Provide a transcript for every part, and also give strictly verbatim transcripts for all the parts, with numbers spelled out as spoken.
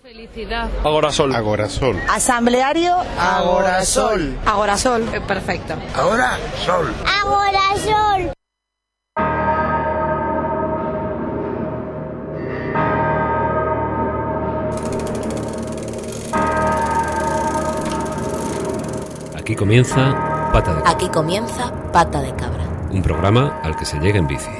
Felicidad. Agorasol. Agorasol. Asambleario. Agorasol. Agorasol. Eh, perfecto. Agorasol. Agorasol. Aquí comienza Pata de Cabra. Aquí comienza Pata de Cabra. Un programa al que se llega en bici.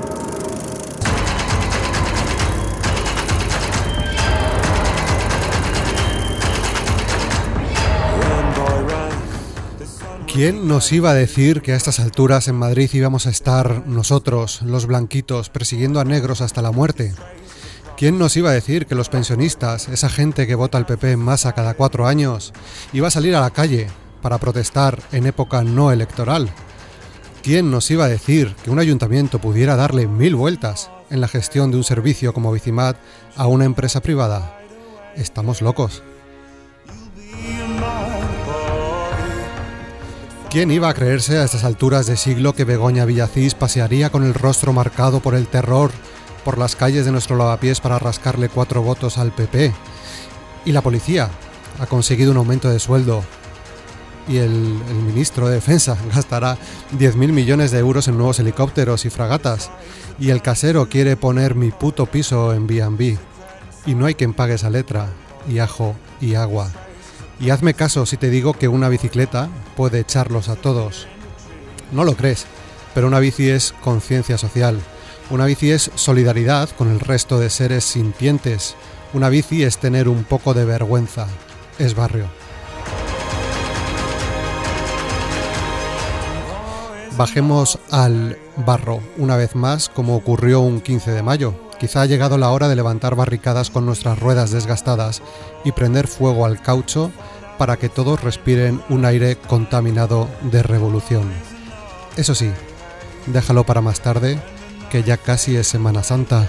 ¿Quién nos iba a decir que a estas alturas en Madrid íbamos a estar nosotros, los blanquitos, persiguiendo a negros hasta la muerte? ¿Quién nos iba a decir que los pensionistas, esa gente que vota al P P en masa cada cuatro años, iba a salir a la calle para protestar en época no electoral? ¿Quién nos iba a decir que un ayuntamiento pudiera darle mil vueltas en la gestión de un servicio como Bicimat a una empresa privada? Estamos locos. ¿Quién iba a creerse a estas alturas de siglo que Begoña Villacís pasearía con el rostro marcado por el terror por las calles de nuestro lavapiés para rascarle cuatro votos al P P? Y la policía ha conseguido un aumento de sueldo y el, el ministro de Defensa gastará diez mil millones de euros en nuevos helicópteros y fragatas, y el casero quiere poner mi puto piso en B and B, y no hay quien pague esa letra, y ajo y agua. Y hazme caso si te digo que una bicicleta puede echarlos a todos. No lo crees, pero una bici es conciencia social. Una bici es solidaridad con el resto de seres sintientes. Una bici es tener un poco de vergüenza. Es barrio. Bajemos al barro, una vez más, como ocurrió un quince de mayo. Quizá ha llegado la hora de levantar barricadas con nuestras ruedas desgastadas y prender fuego al caucho para que todos respiren un aire contaminado de revolución. Eso sí, déjalo para más tarde, que ya casi es Semana Santa.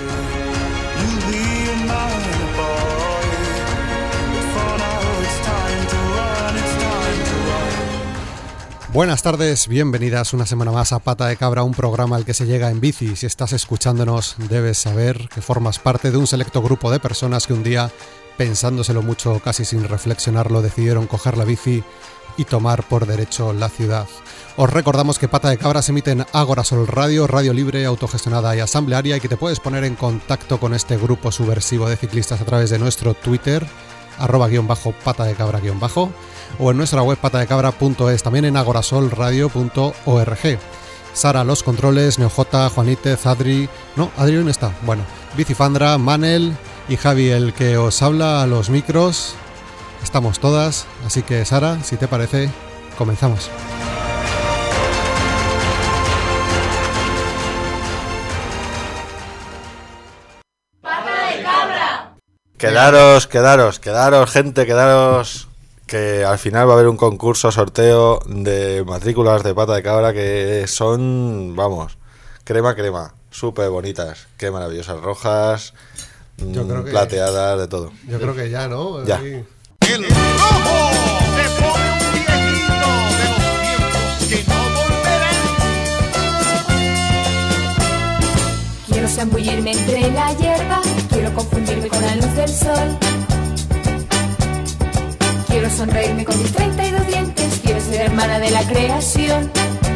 Buenas tardes, bienvenidas una semana más a Pata de Cabra, un programa al que se llega en bici. Si estás escuchándonos, debes saber que formas parte de un selecto grupo de personas que un día, pensándoselo mucho, casi sin reflexionarlo, decidieron coger la bici y tomar por derecho la ciudad. Os recordamos que Pata de Cabra se emite en Agorasol Radio, radio libre, autogestionada y asamblearia, y que te puedes poner en contacto con este grupo subversivo de ciclistas a través de nuestro Twitter, arroba guión bajo pata de cabra guión bajo, o en nuestra web patadecabra punto es, también en agorasolradio punto org. Sara los controles, Neojota, Juanítez, Adri... No, Adri no está. Bueno, Bicifandra, Manel y Javi, el que os habla a los micros. Estamos todas, así que Sara, si te parece, comenzamos. Quedaros, quedaros, quedaros, gente, quedaros, que al final va a haber un concurso, sorteo de matrículas de Pata de Cabra que son, vamos, crema, crema, súper bonitas, qué maravillosas, rojas, yo creo que, plateadas, de todo. Yo creo que ya, ¿no? Ya. Ahí. El rojo te pone un viejito de los tiempos que no volverán. Quiero zambullirme entre la hierba, quiero confundirme con la luz del sol. Quiero sonreírme con mis treinta y dos dientes, quiero ser hermana de la creación.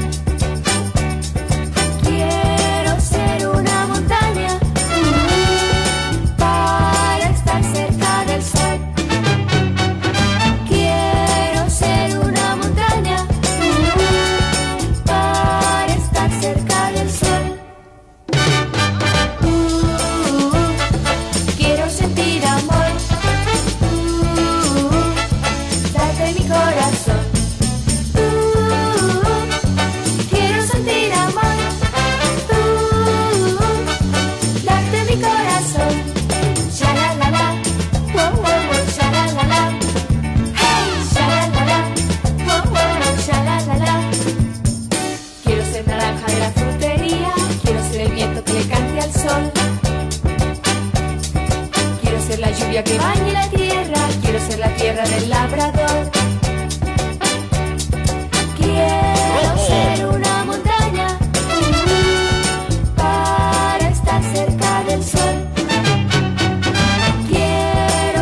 Quiero ser una montaña uh, para estar cerca del sol. Quiero ser una montaña uh, para estar cerca del sol. Que bañe la tierra, quiero ser la tierra del labrador. Quiero ser una montaña uh, para estar cerca del sol. Quiero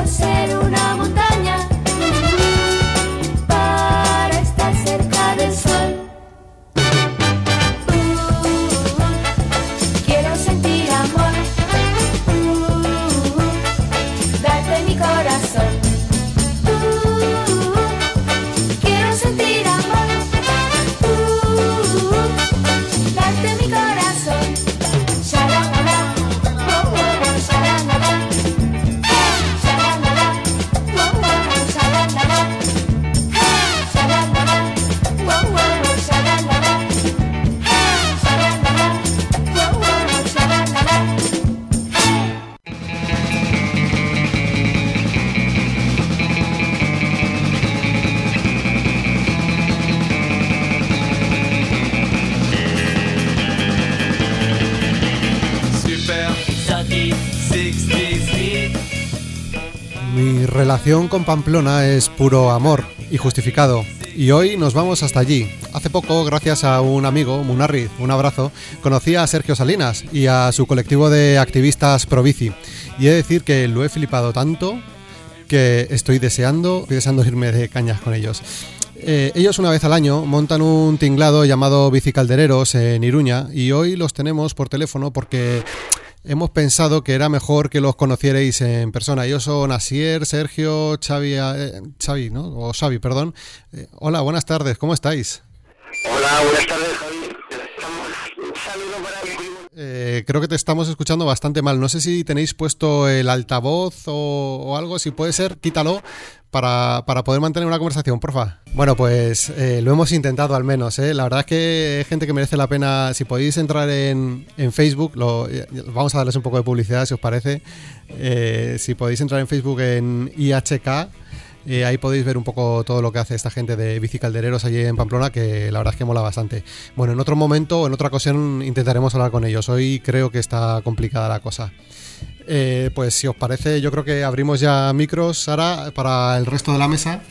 Mi relación con Pamplona es puro amor y justificado, y hoy nos vamos hasta allí. Hace poco, gracias a un amigo, Munarriz, un abrazo, conocí a Sergio Salinas y a su colectivo de activistas Probici, y he de decir que lo he flipado tanto que estoy deseando, estoy deseando irme de cañas con ellos. Eh, ellos una vez al año montan un tinglado llamado Bicicaldereros en Iruña, y hoy los tenemos por teléfono porque hemos pensado que era mejor que los conocierais en persona. Ellos son Asier, Sergio, Xavi, eh, Xavi, ¿no? O Xavi, perdón. Eh, hola, buenas tardes, ¿cómo estáis? Hola, buenas tardes, Javi. Un saludo para ti. Eh, creo que te estamos escuchando bastante mal. No sé si tenéis puesto el altavoz o, o algo. Si puede ser, quítalo para, para poder mantener una conversación, porfa. Bueno, pues eh, lo hemos intentado al menos, ¿eh? La verdad es que hay gente que merece la pena. Si podéis entrar en, en Facebook, lo, vamos a darles un poco de publicidad, si os parece. Eh, si podéis entrar en Facebook en I H K, Eh, ahí podéis ver un poco todo lo que hace esta gente de Bicicaldereros allí en Pamplona, que la verdad es que mola bastante. Bueno, en otro momento o en otra ocasión intentaremos hablar con ellos. Hoy creo que está complicada la cosa. Eh, pues si os parece, yo creo que abrimos ya micros, Sara, para el resto de la mesa.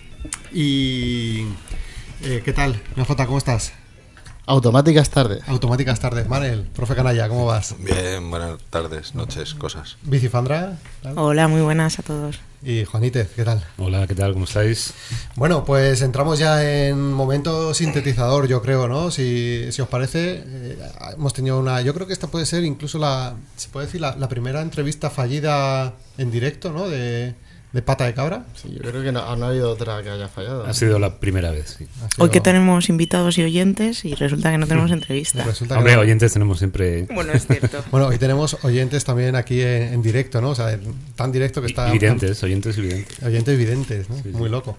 Y... Eh, ¿qué tal? M J, ¿cómo estás? Automáticas tardes. Automáticas tardes. Manel, profe Canalla, ¿cómo vas? Bien, buenas tardes, noches, cosas. Bicifandra. ¿Tal? Hola, muy buenas a todos. Y Juanítez, ¿qué tal? Hola, ¿qué tal? ¿Cómo estáis? Bueno, pues entramos ya en momento sintetizador, yo creo, ¿no? Si, si os parece, eh, hemos tenido una... Yo creo que esta puede ser incluso la... Se puede decir la, la primera entrevista fallida en directo, ¿no? De, de Pata de Cabra. Sí, yo creo que no, no ha habido otra que haya fallado. Ha sido la primera vez, sí. Ha sido- Hoy que tenemos invitados y oyentes y resulta que no tenemos entrevista. resulta que Hombre, no. oyentes tenemos siempre... Bueno, es cierto. Bueno, hoy tenemos oyentes también aquí en, en directo, ¿no? O sea, tan directo que está... Videntes, oyentes y videntes. Oyentes videntes, ¿no? Sí, sí. Muy loco.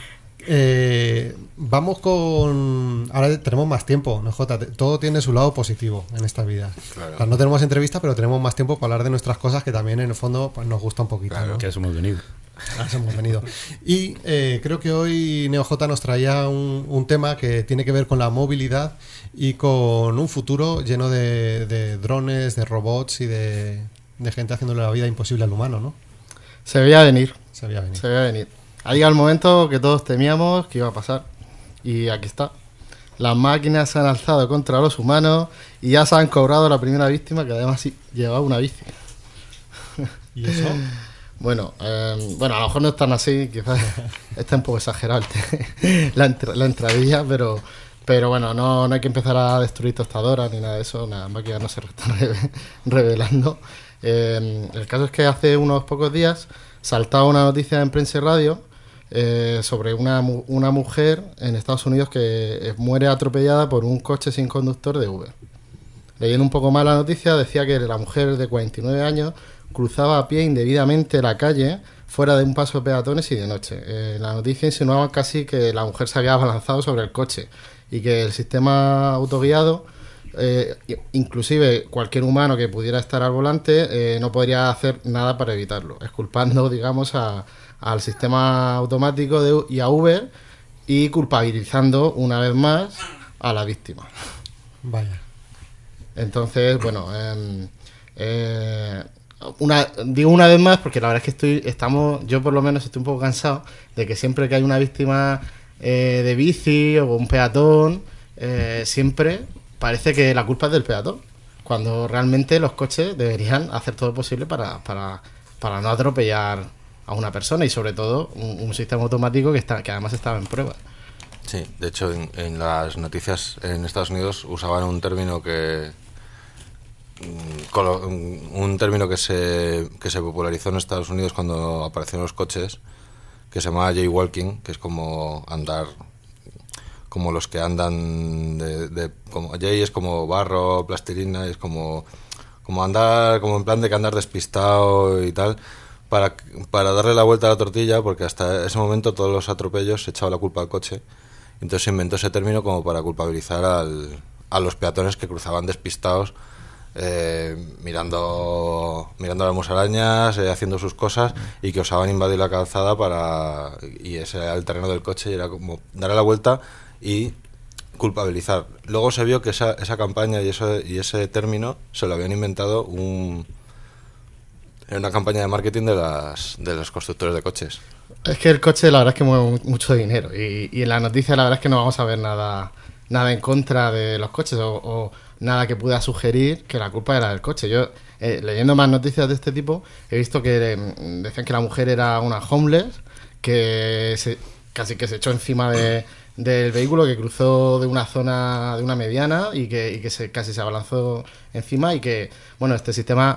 Eh, vamos con... Ahora tenemos más tiempo, ¿no, Jota? Te- Todo tiene su lado positivo en esta vida. Claro. O sea, no tenemos entrevista, pero tenemos más tiempo para hablar de nuestras cosas, que también en el fondo pues, nos gusta un poquito, Claro. ¿no? Que a eso hemos venido. A eso hemos venido. Y eh, creo que hoy NeoJ nos traía un, un tema que tiene que ver con la movilidad y con un futuro lleno de, de drones, de robots y de, de gente haciéndole la vida imposible al humano, ¿no? Se veía venir, Se veía venir. se veía venir. Ha llegado el momento que todos temíamos que iba a pasar. Y aquí está. Las máquinas se han alzado contra los humanos y ya se han cobrado la primera víctima, que además sí, llevaba una bici. ¿Y eso? Bueno, eh, bueno, a lo mejor no es tan así, quizás está un poco exagerado el te- la, entra- la entradilla, pero pero bueno, no, no hay que empezar a destruir tostadoras ni nada de eso, las máquinas no se están re- revelando. Eh, el caso es que hace unos pocos días saltaba una noticia en Prensa y Radio eh, sobre una, mu- una mujer en Estados Unidos que eh, muere atropellada por un coche sin conductor de Uber. Leyendo un poco más la noticia, decía que la mujer de cuarenta y nueve años cruzaba a pie indebidamente la calle fuera de un paso de peatones y de noche. Eh, la noticia insinuaba casi que la mujer se había abalanzado sobre el coche y que el sistema autoguiado, eh, inclusive cualquier humano que pudiera estar al volante, eh, no podría hacer nada para evitarlo, exculpando, digamos, a- al sistema automático de, y a Uber, y culpabilizando una vez más a la víctima. Vaya. Entonces, bueno, eh, eh, una, digo una vez más porque la verdad es que estoy, estamos, yo por lo menos estoy un poco cansado de que siempre que hay una víctima eh, de bici o un peatón, eh, siempre parece que la culpa es del peatón, cuando realmente los coches deberían hacer todo lo posible para, para, para no atropellar a una persona, y sobre todo un, un sistema automático que está, que además estaba en prueba. Sí, de hecho en, en las noticias en Estados Unidos usaban un término que mm, colo- un un término que se que se popularizó en Estados Unidos cuando aparecieron los coches, que se llamaba jaywalking, que es como andar, como los que andan de, de como jay es como barro, plastilina, es como como andar como en plan de que andar despistado y tal, para para darle la vuelta a la tortilla, porque hasta ese momento todos los atropellos se echaban la culpa al coche. Entonces se inventó ese término como para culpabilizar al, a los peatones que cruzaban despistados, eh, mirando mirando las musarañas, eh, haciendo sus cosas, y que osaban invadir la calzada para y ese era el terreno del coche, y era como darle la vuelta y culpabilizar. Luego se vio que esa, esa campaña y, eso, y ese término se lo habían inventado un Era una campaña de marketing de las de los constructores de coches. Es que el coche la verdad es que mueve mu- mucho dinero y, y en la noticia la verdad es que no vamos a ver nada nada en contra de los coches o, o nada que pueda sugerir que la culpa era del coche. Yo, eh, leyendo más noticias de este tipo, he visto que eh, decían que la mujer era una homeless, que se, casi que se echó encima de, del vehículo, que cruzó de una zona, de una mediana y que, y que se, casi se abalanzó encima y que, bueno, este sistema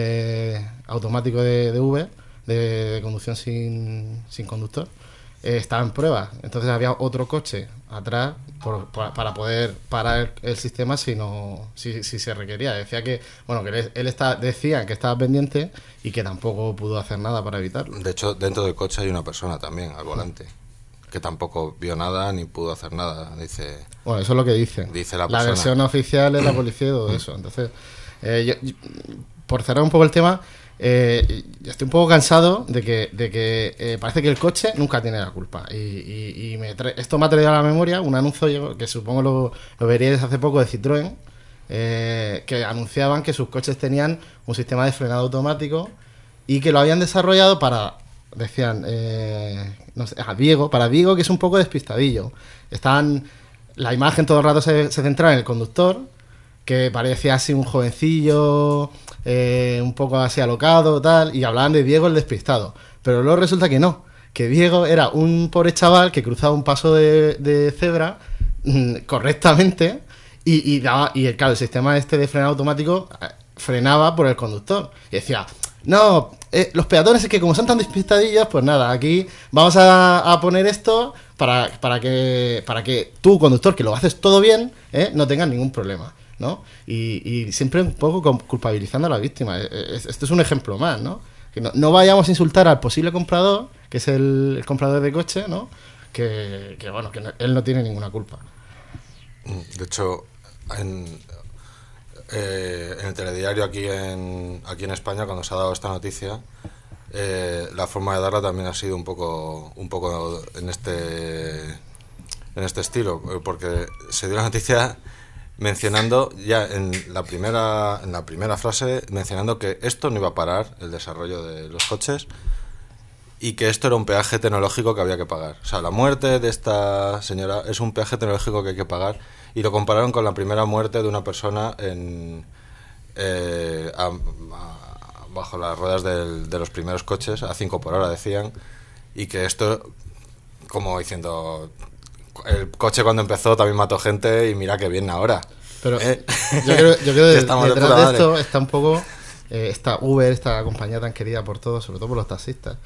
eh, automático de, de Uber, de, de conducción sin, sin conductor, eh, estaba en prueba. Entonces había otro coche atrás por, por- para poder parar el, el sistema si no si, si se requería. Decía que, bueno, que él, él está, decía que estaba pendiente y que tampoco pudo hacer nada para evitarlo. De hecho, dentro del coche hay una persona también al volante que tampoco vio nada ni pudo hacer nada. Dice, Bueno, eso es lo que dicen. Dice la la persona. versión oficial es la policía y todo eso. Entonces, eh, yo- yo- por cerrar un poco el tema, eh, estoy un poco cansado de que, de que eh, parece que el coche nunca tiene la culpa. Y, y- y me trae- esto me ha traído a la memoria un anuncio llegó- que supongo lo, lo veríais hace poco de Citroën, eh, que anunciaban que sus coches tenían un sistema de frenado automático y que lo habían desarrollado para, decían, eh, no sé, a Diego, para Diego, que es un poco despistadillo. Estaban, la imagen todo el rato se, se centraba en el conductor, que parecía así un jovencillo, eh, un poco así alocado, tal, y hablaban de Diego el despistado. Pero luego resulta que no, que Diego era un pobre chaval que cruzaba un paso de, de cebra mm, correctamente y, y daba, y el, claro, el sistema este de frenado automático eh, frenaba por el conductor. Y decía, no, eh, los peatones es que como son tan despistadillos, pues nada, aquí vamos a, a poner esto para, para que para que tú, conductor, que lo haces todo bien, eh, no tengas ningún problema, ¿no? Y, y siempre un poco com- culpabilizando a la víctima. Eh, eh, Esto es un ejemplo más, ¿no? Que no, no vayamos a insultar al posible comprador, que es el, el comprador de coche, ¿no? Que, que, bueno, que no- él no tiene ninguna culpa. de hecho, en, eh, en el telediario aquí en aquí en España, cuando se ha dado esta noticia, eh, la forma de darla también ha sido un poco un poco en este en este estilo, eh, porque se dio la noticia mencionando ya en la primera en la primera frase, mencionando que esto no iba a parar el desarrollo de los coches y que esto era un peaje tecnológico que había que pagar. O sea, la muerte de esta señora es un peaje tecnológico que hay que pagar, y lo compararon con la primera muerte de una persona en eh, a- a- bajo las ruedas del- de los primeros coches a cinco por hora, decían, y que esto, como diciendo, el coche cuando empezó también mató gente y mira que bien ahora. Pero ¿Eh? yo creo, yo creo Que que estamos de detrás puta de madre. esto está un poco eh, esta Uber, esta compañía tan querida por todos, sobre todo por los taxistas.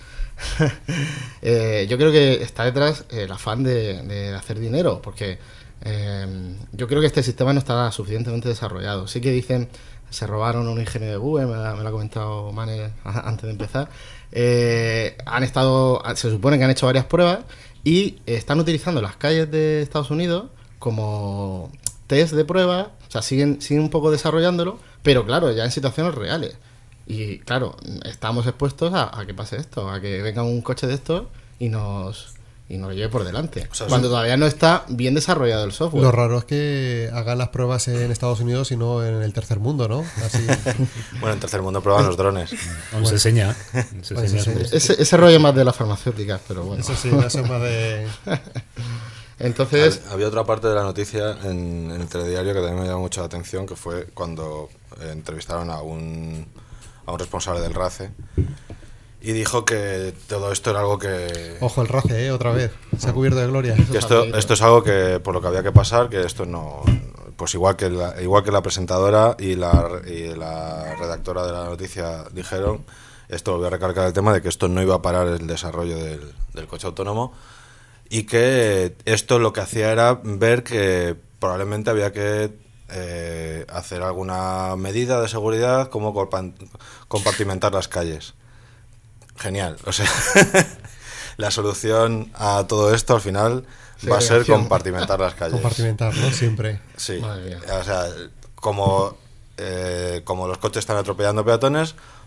Eh, yo creo que está detrás eh, el afán de, de hacer dinero, porque eh, yo creo que este sistema no está suficientemente desarrollado. Sí que dicen, se robaron un ingeniero de Google, me, lo- me lo ha comentado Mane antes de empezar. Eh, han estado, se supone que han hecho varias pruebas y están utilizando las calles de Estados Unidos como test de prueba, o sea, siguen, siguen un poco desarrollándolo, pero claro, ya en situaciones reales. Y claro, estamos expuestos a, a que pase esto, a que venga un coche de estos y nos y nos lo lleve por delante. O sea, cuando sí. todavía no está bien desarrollado el software. Lo raro es que hagan las pruebas en Estados Unidos y no en el tercer mundo, ¿no? Así. Bueno, en tercer mundo prueban los drones. Aún se enseña. Se Bueno, enseña se enseña. sobre- Ese, ese rollo más de las farmacéuticas, pero bueno. Eso sí, eso es más de... Entonces, Hab- Había otra parte de la noticia en, en el telediario que también me llamó mucho la atención, que fue cuando eh, entrevistaron a un, a un responsable del RACE y dijo que todo esto era algo que... Ojo, el RACE, ¿eh? Otra vez. Se ha cubierto de gloria. que esto, esto es algo que por lo que había que pasar, que esto no... Pues igual que la, igual que la presentadora y la, y la redactora de la noticia dijeron, esto volvió a recalcar el tema de que esto no iba a parar el desarrollo del, del coche autónomo, y que esto lo que hacía era ver que probablemente había que eh, hacer alguna medida de seguridad, como compa- compartimentar las calles. Genial, o sea, la solución a todo esto al final va a ser Segregación. compartimentar las calles. Compartimentar, ¿no? Siempre. Sí, Madre mía. o sea, como, eh, como los coches están atropellando peatones,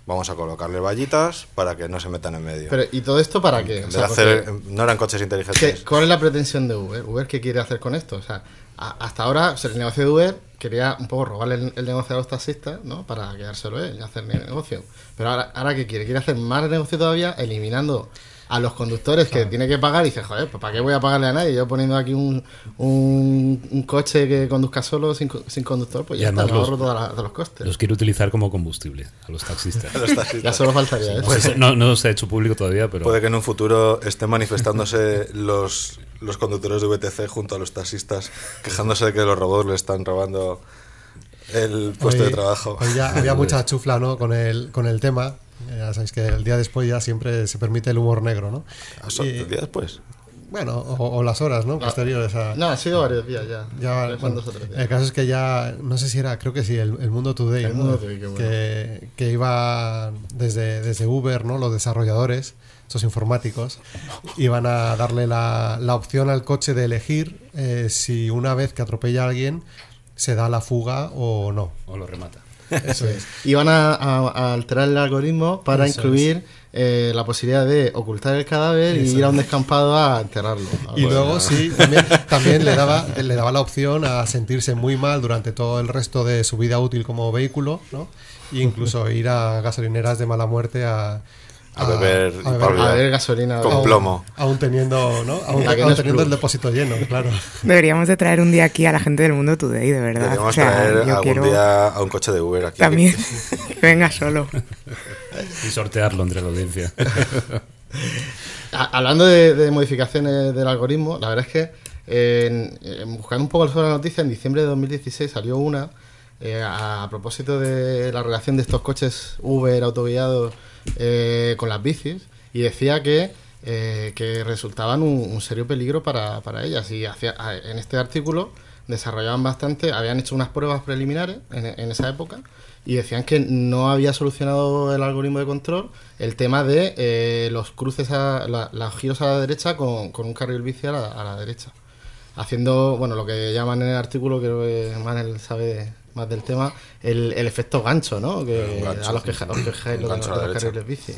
vamos a colocarle vallitas para que no se metan en medio. Pero, ¿y todo esto para qué? En O vez sea, de hacer, porque- no eran coches inteligentes. ¿Qué- ¿Cuál es la pretensión de Uber? ¿Uber qué quiere hacer con esto? O sea, a- hasta ahora o sea, el negocio de Uber quería un poco robarle el, el negocio a los taxistas, ¿no? Para quedárselo él y hacer ne- negocio. Pero ahora, ahora ¿qué quiere? Quiere hacer más negocio todavía, eliminando a los conductores que tiene que pagar y dice, joder, pues ¿para qué voy a pagarle a nadie? Yo poniendo aquí un, un, un coche que conduzca solo sin, co- sin conductor, pues Y ya está, además me los- ahorro toda la- todos los costes. Los quiere utilizar como combustible a los taxistas. Los taxistas. Ya solo faltaría eso. Pues no, no se ha hecho público todavía, pero Puede que en un futuro estén manifestándose los, los conductores de V T C junto a los taxistas, quejándose de que los robots le están robando el puesto Hoy- de trabajo. hoy ya había mucha chufla, ¿no? con, el, con el tema. Eh, Ya sabéis que el día después ya siempre se permite el humor negro, ¿no? Eso, Y- el día después. bueno, o, o las horas, ¿no? Posteriores a... No, han sido varios días ya. Ya, Son bueno, dos o tres días. el caso es que ya, no sé si era, creo que sí, el, el Mundo Today, El ¿no? Mundo Today, qué bueno. que, que iba desde, desde Uber, ¿no? Los desarrolladores, estos informáticos, iban a darle la, la opción al coche de elegir eh, si una vez que atropella a alguien se da la fuga o no. o lo remata. Eso es. Iban a, a- a alterar el algoritmo para Eso incluir eh, la posibilidad de ocultar el cadáver y Eso ir a es. un descampado a enterrarlo. Y luego sí, también, también le daba le daba la opción a sentirse muy mal durante todo el resto de su vida útil como vehículo, ¿no? E incluso ir a gasolineras de mala muerte a, A beber y a pa' olvidar. A ver gasolina. Con aún- plomo. Aún teniendo, ¿no? Aún, La que no aún es teniendo el plus. depósito lleno, claro. Deberíamos de traer un día aquí a la gente del Mundo Today, de verdad. Deberíamos O sea, traer yo algún quiero día a un coche de Uber aquí. también que venga solo. Y sortearlo entre la audiencia. A- Hablando de, de modificaciones del algoritmo, la verdad es que eh, en- en buscando un poco sobre la noticia, en diciembre de dos mil dieciséis salió una eh, a, a propósito de la relación de estos coches Uber autoguiados eh, con las bicis y decía que, eh, que resultaban un, un serio peligro para, para ellas. Y hacía, a- en este artículo desarrollaban bastante, habían hecho unas pruebas preliminares en, en esa época y decían que no había solucionado el algoritmo de control el tema de eh, los cruces, a, la- los giros a la derecha con, con un carril bici a la, a la derecha. Haciendo, bueno, lo que llaman en el artículo, creo que Manel sabe más del tema, el, el efecto gancho, ¿no? Que, Un gancho, a los que, sí. los que quejáis Un lo de, gancho a de la los derecha. carriles bici.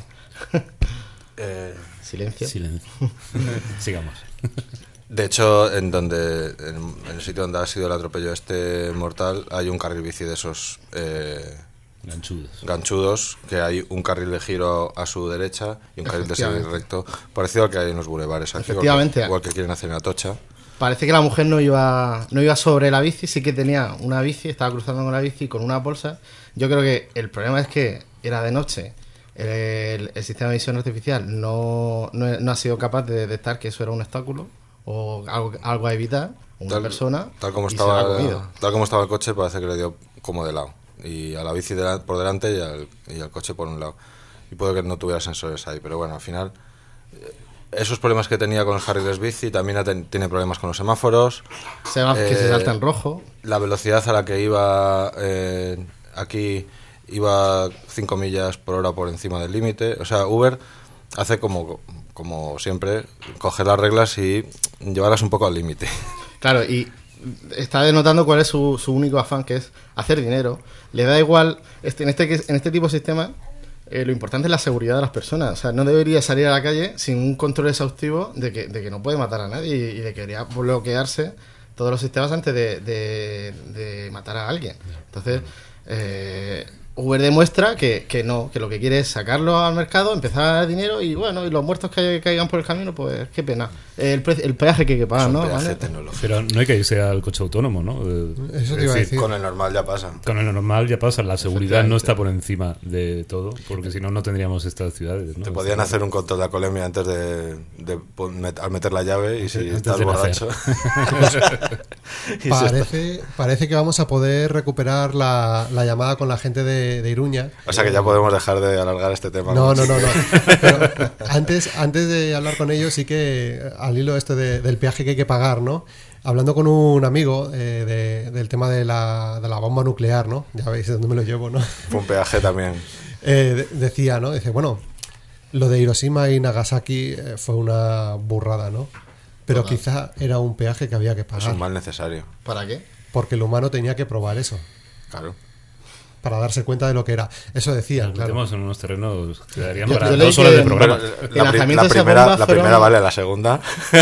Eh, Silencio. Silencio. Sigamos. de hecho, en donde en, en el sitio donde ha sido el atropello este mortal, hay un carril bici de esos eh, Ganchudos. ganchudos, que hay un carril de giro a su derecha y un carril de seguir Efectivamente. recto, parecido al que hay en los bulevares aquí, Efectivamente. igual que, igual que quieren hacer en Atocha. Parece que la mujer no iba no iba sobre la bici, sí que tenía una bici, estaba cruzando con la bici con una bolsa. Yo creo que el problema es que era de noche. El, el sistema de visión artificial no, no, no ha sido capaz de detectar que eso era un obstáculo o algo, algo a evitar, una persona, tal como y se la ha estaba comido. tal como estaba el coche, parece que le dio como de lado, y a la bici de la- por delante y al, y al coche por un lado, y puede que no tuviera sensores ahí, pero bueno, al final eh, esos problemas que tenía con los carriles bici, también ha ten- tiene problemas con los semáforos. Se va- que se Eh, salta en rojo. La velocidad a la que iba eh, aquí iba cinco millas por hora por encima del límite. O sea, Uber hace como, como siempre, coger las reglas y llevarlas un poco al límite. Claro, y está denotando cuál es su, su único afán, que es hacer dinero. Le da igual, este, en, este, en este tipo de sistema, eh, lo importante es la seguridad de las personas. O sea, no debería salir a la calle sin un control exhaustivo de que, de que no puede matar a nadie y, y de que debería bloquearse todos los sistemas antes de, de, de matar a alguien. Entonces, eh, Uber demuestra que, que no, que lo que quiere es sacarlo al mercado, empezar a dar dinero y bueno, y los muertos que caigan por el camino, pues qué pena. El, pre- el peaje que hay que pagar, Es un ¿no? pedaje ¿Vale? tecnológico. Pero no hay que irse al coche autónomo, ¿no? Eh, Eso te es iba a decir, decir. Con el normal ya pasa. Con el normal ya pasa, la seguridad no Efectivamente. está por encima de todo, porque si no, no tendríamos estas ciudades, ¿no? Te podían hacer un control de alcoholemia antes de, de pon- met- al meter la llave, y si Antes estás de nacer. borracho. Y si está- Parece, parece que vamos a poder recuperar la, la llamada con la gente de, de Iruña. O sea que ya podemos dejar de alargar este tema. No, no, no, no. Pero antes, antes de hablar con ellos, sí que al hilo este de- del peaje que hay que pagar, ¿no? Hablando con un amigo eh, de- del tema de la, de la bomba nuclear, ¿no? Ya veis de dónde me lo llevo, ¿no? Fue un peaje también. Eh, de- decía, ¿no? Dice, bueno, lo de Hiroshima y Nagasaki eh, fue una burrada, ¿no? Pero Total. quizá era un peaje que había que Es pagar. un mal necesario. ¿Para qué? Porque el humano tenía que probar eso. Claro. para darse cuenta de lo que era. Eso decían, Nos claro. metemos en unos terrenos que darían Yo- para yo leí dos horas que- de programa. Pero, El la, pri- lanzamiento la de esa primera, bomba la primera fueron- vale, la segunda.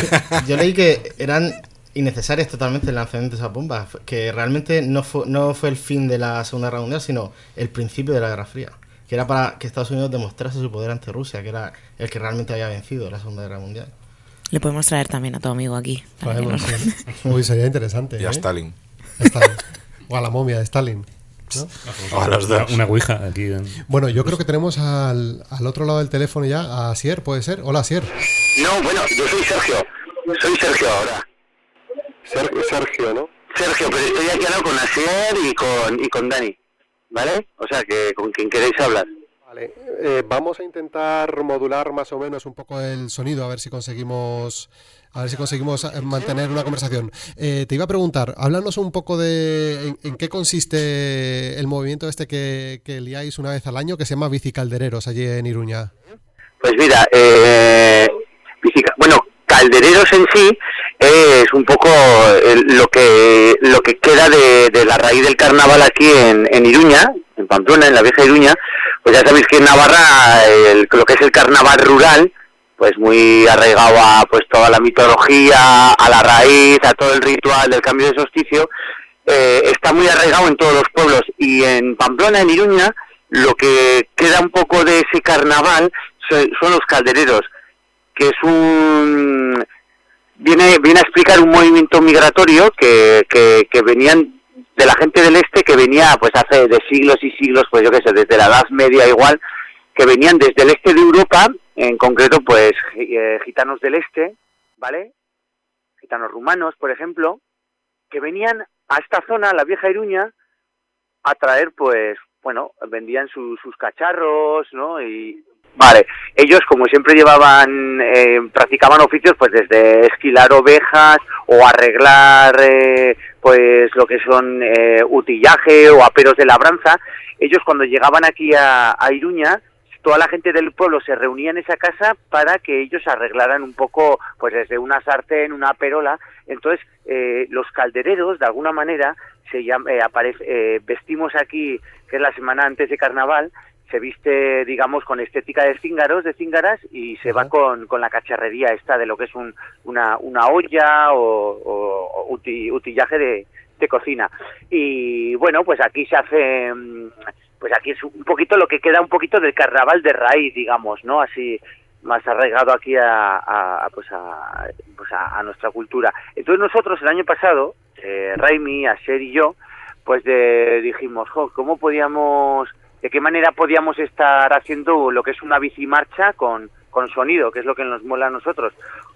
Yo leí que eran innecesarias totalmente el lanzamiento de esas bombas, que realmente no fue, no fue el fin de la Segunda Guerra Mundial, sino el principio de la Guerra Fría, que era para que Estados Unidos demostrase su poder ante Rusia, que era el que realmente había vencido la Segunda Guerra Mundial. Le podemos traer también a tu amigo aquí. para que Podemos, nos- sí. Uy, sería interesante. Y a ¿eh? Stalin. Stalin. O a la momia de Stalin. ¿no? O a los Una, dos. una ouija aquí. en- Bueno, yo creo que tenemos al, al otro lado del teléfono ya a Asier, ¿puede ser? Hola, Asier. No, bueno, yo soy Sergio. Soy Sergio ahora. Sergio, Sergio, ¿no? Sergio, pero estoy aquí ahora con Asier y con, y con Dani. ¿Vale? O sea, que con quien queréis hablar. Vale, eh, vamos a intentar modular más o menos un poco el sonido, a ver si conseguimos, a ver si conseguimos eh, mantener una conversación. Eh, te iba a preguntar, háblanos un poco de en, en qué consiste el movimiento este que, que liáis una vez al año, que se llama Bicicaldereros allí en Iruña. Pues mira, eh, bicica- bueno, caldereros en sí es un poco eh, lo que lo que queda de, de la raíz del carnaval aquí en, en Iruña, en Pamplona, en la vieja Iruña. Pues ya sabéis que en Navarra el, lo que es el carnaval rural, pues muy arraigado a pues toda la mitología, a la raíz, a todo el ritual del cambio de solsticio, eh, está muy arraigado en todos los pueblos. Y en Pamplona, en Iruña, lo que queda un poco de ese carnaval son, son los caldereros, que es un... viene viene a explicar un movimiento migratorio que, que, que venían de la gente del este, que venía pues hace de siglos y siglos, pues yo qué sé, desde la Edad Media igual, que venían desde el este de Europa, en concreto pues eh, gitanos del este, ¿vale? Gitanos rumanos, por ejemplo, que venían a esta zona, la vieja Iruña, a traer pues, bueno, vendían su, sus cacharros, ¿no? Y vale, ellos como siempre llevaban, eh, practicaban oficios pues desde esquilar ovejas o arreglar eh, pues lo que son eh, utillaje o aperos de labranza. Ellos cuando llegaban aquí a, a Iruña, toda la gente del pueblo se reunía en esa casa para que ellos arreglaran un poco, pues desde una sartén, una perola. Entonces, eh, los caldereros, de alguna manera, se llama, eh, aparece, eh, vestimos aquí, que es la semana antes de Carnaval, se viste, digamos, con estética de cíngaros, de cíngaras, y se va con, con la cacharrería esta de lo que es un, una, una olla o, o, o uti, utillaje de, de cocina. Y bueno, pues aquí se hace... pues aquí es un poquito lo que queda un poquito del carnaval de raíz, digamos, ¿no? Así más arraigado aquí a, a, a pues, a, pues a, a nuestra cultura. Entonces nosotros el año pasado, eh, Raimi, Asier y yo, pues de, dijimos, jo, ¿cómo podíamos, de qué manera podíamos estar haciendo lo que es una bicimarcha con, con sonido, que es lo que nos mola a nosotros,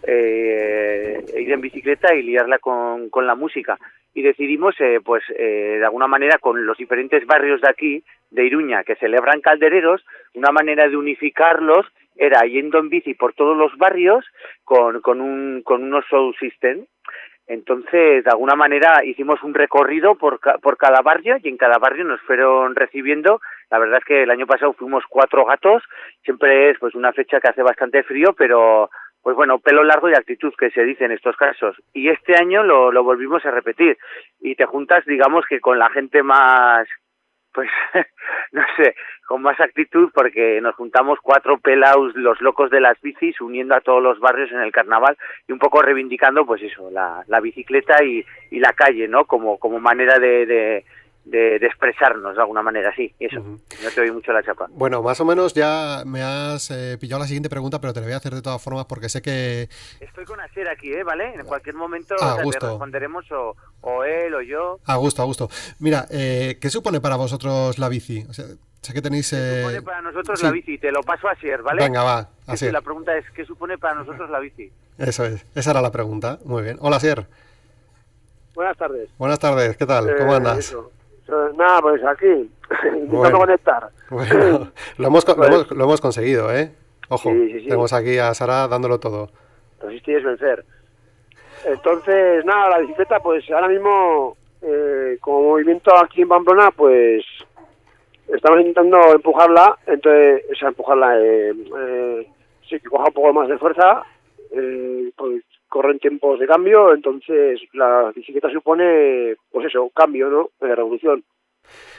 eh, ir en bicicleta y liarla con, con la música? Y decidimos, eh, pues, eh, de alguna manera, con los diferentes barrios de aquí, de Iruña, que celebran caldereros, una manera de unificarlos era yendo en bici por todos los barrios con, con, un, con unos sound system. Entonces, de alguna manera, hicimos un recorrido por, ca por cada barrio y en cada barrio nos fueron recibiendo. La verdad es que el año pasado fuimos cuatro gatos, siempre es pues una fecha que hace bastante frío, pero... pues bueno, pelo largo y actitud, que se dice en estos casos. Y este año lo, lo volvimos a repetir. Y te juntas, digamos, que con la gente más, pues, no sé, con más actitud, porque nos juntamos cuatro pelaos, los locos de las bicis, uniendo a todos los barrios en el carnaval y un poco reivindicando, pues eso, la, la bicicleta y, y la calle, ¿no? Como, como manera de... de De, de expresarnos de alguna manera, sí, eso. Uh-huh. No te doy mucho la chapa. Bueno, más o menos ya me has eh, pillado la siguiente pregunta, pero te la voy a hacer de todas formas porque sé que... Estoy con Asier aquí, ¿eh? ¿Vale? En cualquier momento ah, o sea, gusto. te responderemos o, o él o yo. A gusto, a gusto. Mira, eh, ¿qué supone para vosotros la bici? O sea, sé que tenéis... Eh... ¿Qué supone para nosotros sí. la bici? Te lo paso a Asier, ¿vale? Venga, va, Asier. La pregunta es, ¿qué supone para nosotros la bici? Eso es, esa era la pregunta. Muy bien. Hola, Asier. Buenas tardes. Buenas tardes, ¿qué tal? Eh, ¿Cómo andas? Eso. Nada, pues aquí, intentando bueno, conectar. Bueno, lo hemos, pues, lo, hemos, lo hemos conseguido, ¿eh? Ojo, sí, sí, sí. tenemos aquí a Sara dándolo todo. Resistir es vencer. Entonces, nada, la bicicleta, pues ahora mismo, eh, como movimiento aquí en Pamplona, pues estamos intentando empujarla, entonces, o sea, empujarla, eh, eh, sí, que coja un poco más de fuerza, eh, pues corren tiempos de cambio, entonces la bicicleta supone, pues eso, cambio, ¿no? De revolución.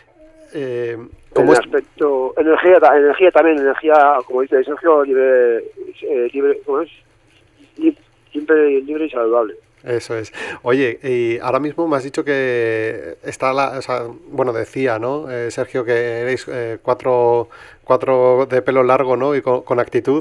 Eh, En ¿cómo el es? aspecto, energía, ta- energía también, energía, como dice Sergio, libre, eh, libre, ¿cómo es? Li- Libre, libre y saludable. Eso es. Oye, y ahora mismo me has dicho que está la, o sea, bueno, decía, ¿no? Eh, Sergio, que erais eh, cuatro, cuatro de pelo largo, ¿no? Y con, con actitud.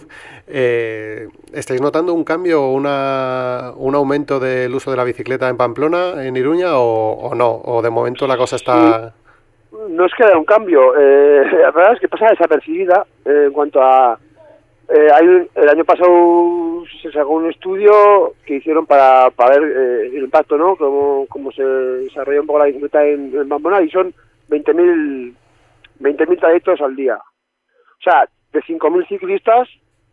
Eh, ¿estáis notando un cambio, una, un aumento del uso de la bicicleta en Pamplona, en Iruña, o, o no? ¿O de momento la cosa está...? No es que haya un cambio, eh, la verdad es que pasa desapercibida eh, en cuanto a... Eh, hay un- el año pasado se sacó un estudio que hicieron para, para ver eh, el impacto, ¿no? Cómo, cómo se desarrolla un poco la bicicleta en, en Pamplona, y son veinte mil trayectos al día. O sea, de cinco mil ciclistas,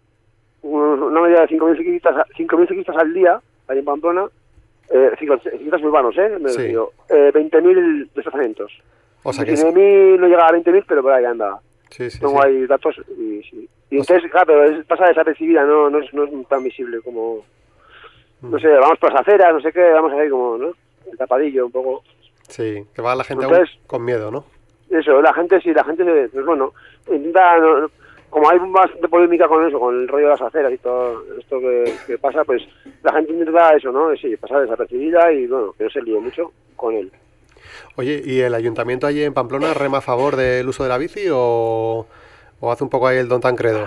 un- una media de cinco mil ciclistas, cinco mil ciclistas al día, ahí en Pamplona, eh, cicl- ciclistas urbanos, ¿eh? Me Sí. refiero, eh, veinte mil desplazamientos. O sea que sí. diecinueve mil no llega a veinte mil, pero por ahí anda. Sí, sí, Tengo sí. ahí datos y sí. Y entonces, claro, pero es, pasa desapercibida, no, no, es, no es tan visible como... No sé, vamos por las aceras, no sé qué, vamos ahí como, ¿no? El tapadillo, un poco. Sí, que va la gente aún Entonces- con miedo, ¿no? Eso, la gente sí, la gente, se- pues bueno, intenta... no- no- como hay bastante polémica con eso, con el rollo de las aceras y todo esto que, que pasa, pues la gente intenta eso, ¿no? Sí, pasar desapercibida y, bueno, que no se líe mucho con él. Oye, ¿y el ayuntamiento allí en Pamplona rema a favor del uso de la bici o, o hace un poco ahí el don Tancredo?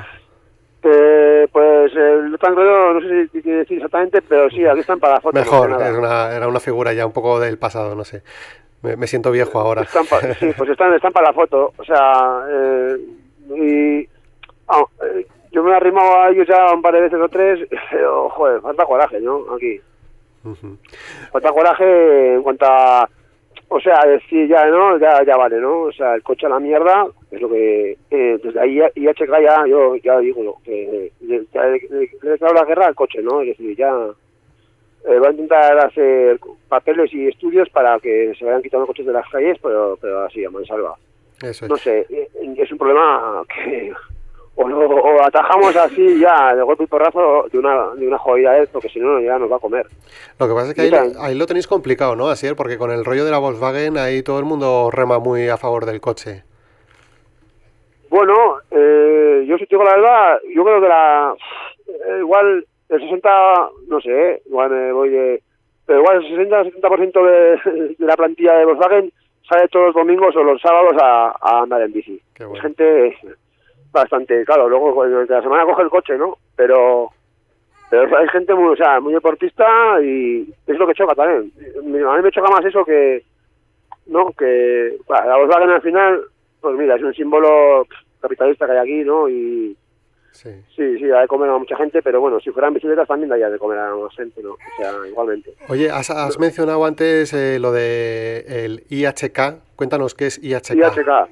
Eh, pues el Tancredo, no sé si quiere decir exactamente, pero sí, aquí están para la foto. Mejor, más que es nada. una, era una figura ya un poco del pasado, no sé. Me, me siento viejo ahora. Están pa- sí, pues están, están para la foto. O sea, eh, y ah, eh, yo me he arrimado a ellos ya un par de veces o tres, pero, joder, falta coraje, ¿no? Aquí. Ujú. Falta coraje en cuanto a... O sea, decir ya, ¿no? Ya, ya vale, ¿no? O sea, el coche a la mierda, es lo que... Eh, desde ahí I H K ya, yo ya digo, lo que le he declarado la guerra al coche, ¿no? Es decir, ya... Eh, va a intentar hacer papeles y estudios para que se vayan quitando coches de las calles, pero, pero así, a mansalva. Eso es. No sé, eh, es un problema que o, lo, o atajamos así ya de golpe y porrazo de una, de una jodida, ¿eh? Porque si no ya nos va a comer. Lo que pasa es que Y ahí, tal. ahí lo tenéis complicado, ¿no, Asier? Porque con el rollo de la Volkswagen ahí todo el mundo rema muy a favor del coche. Bueno, eh, yo si te digo la verdad, yo creo que la eh, igual el sesenta, no sé, eh, igual me voy de... Pero igual el sesenta setenta por ciento de, de la plantilla de Volkswagen sale todos los domingos o los sábados a, a andar en bici. Qué bueno. Es gente bastante, claro, luego durante la semana coge el coche, ¿no? Pero pero hay gente muy, o sea, muy deportista y es lo que choca también. A mí me choca más eso que, ¿no? Que bueno, la Volkswagen al final, pues mira, es un símbolo capitalista que hay aquí, ¿no? Y Sí. sí, sí, da de comer a mucha gente, pero bueno, si fueran bicicletas también daría de comer a más gente, ¿no? O sea, igualmente. Oye, has, has mencionado antes eh, lo de el I H K. Cuéntanos qué es I H K. I H K.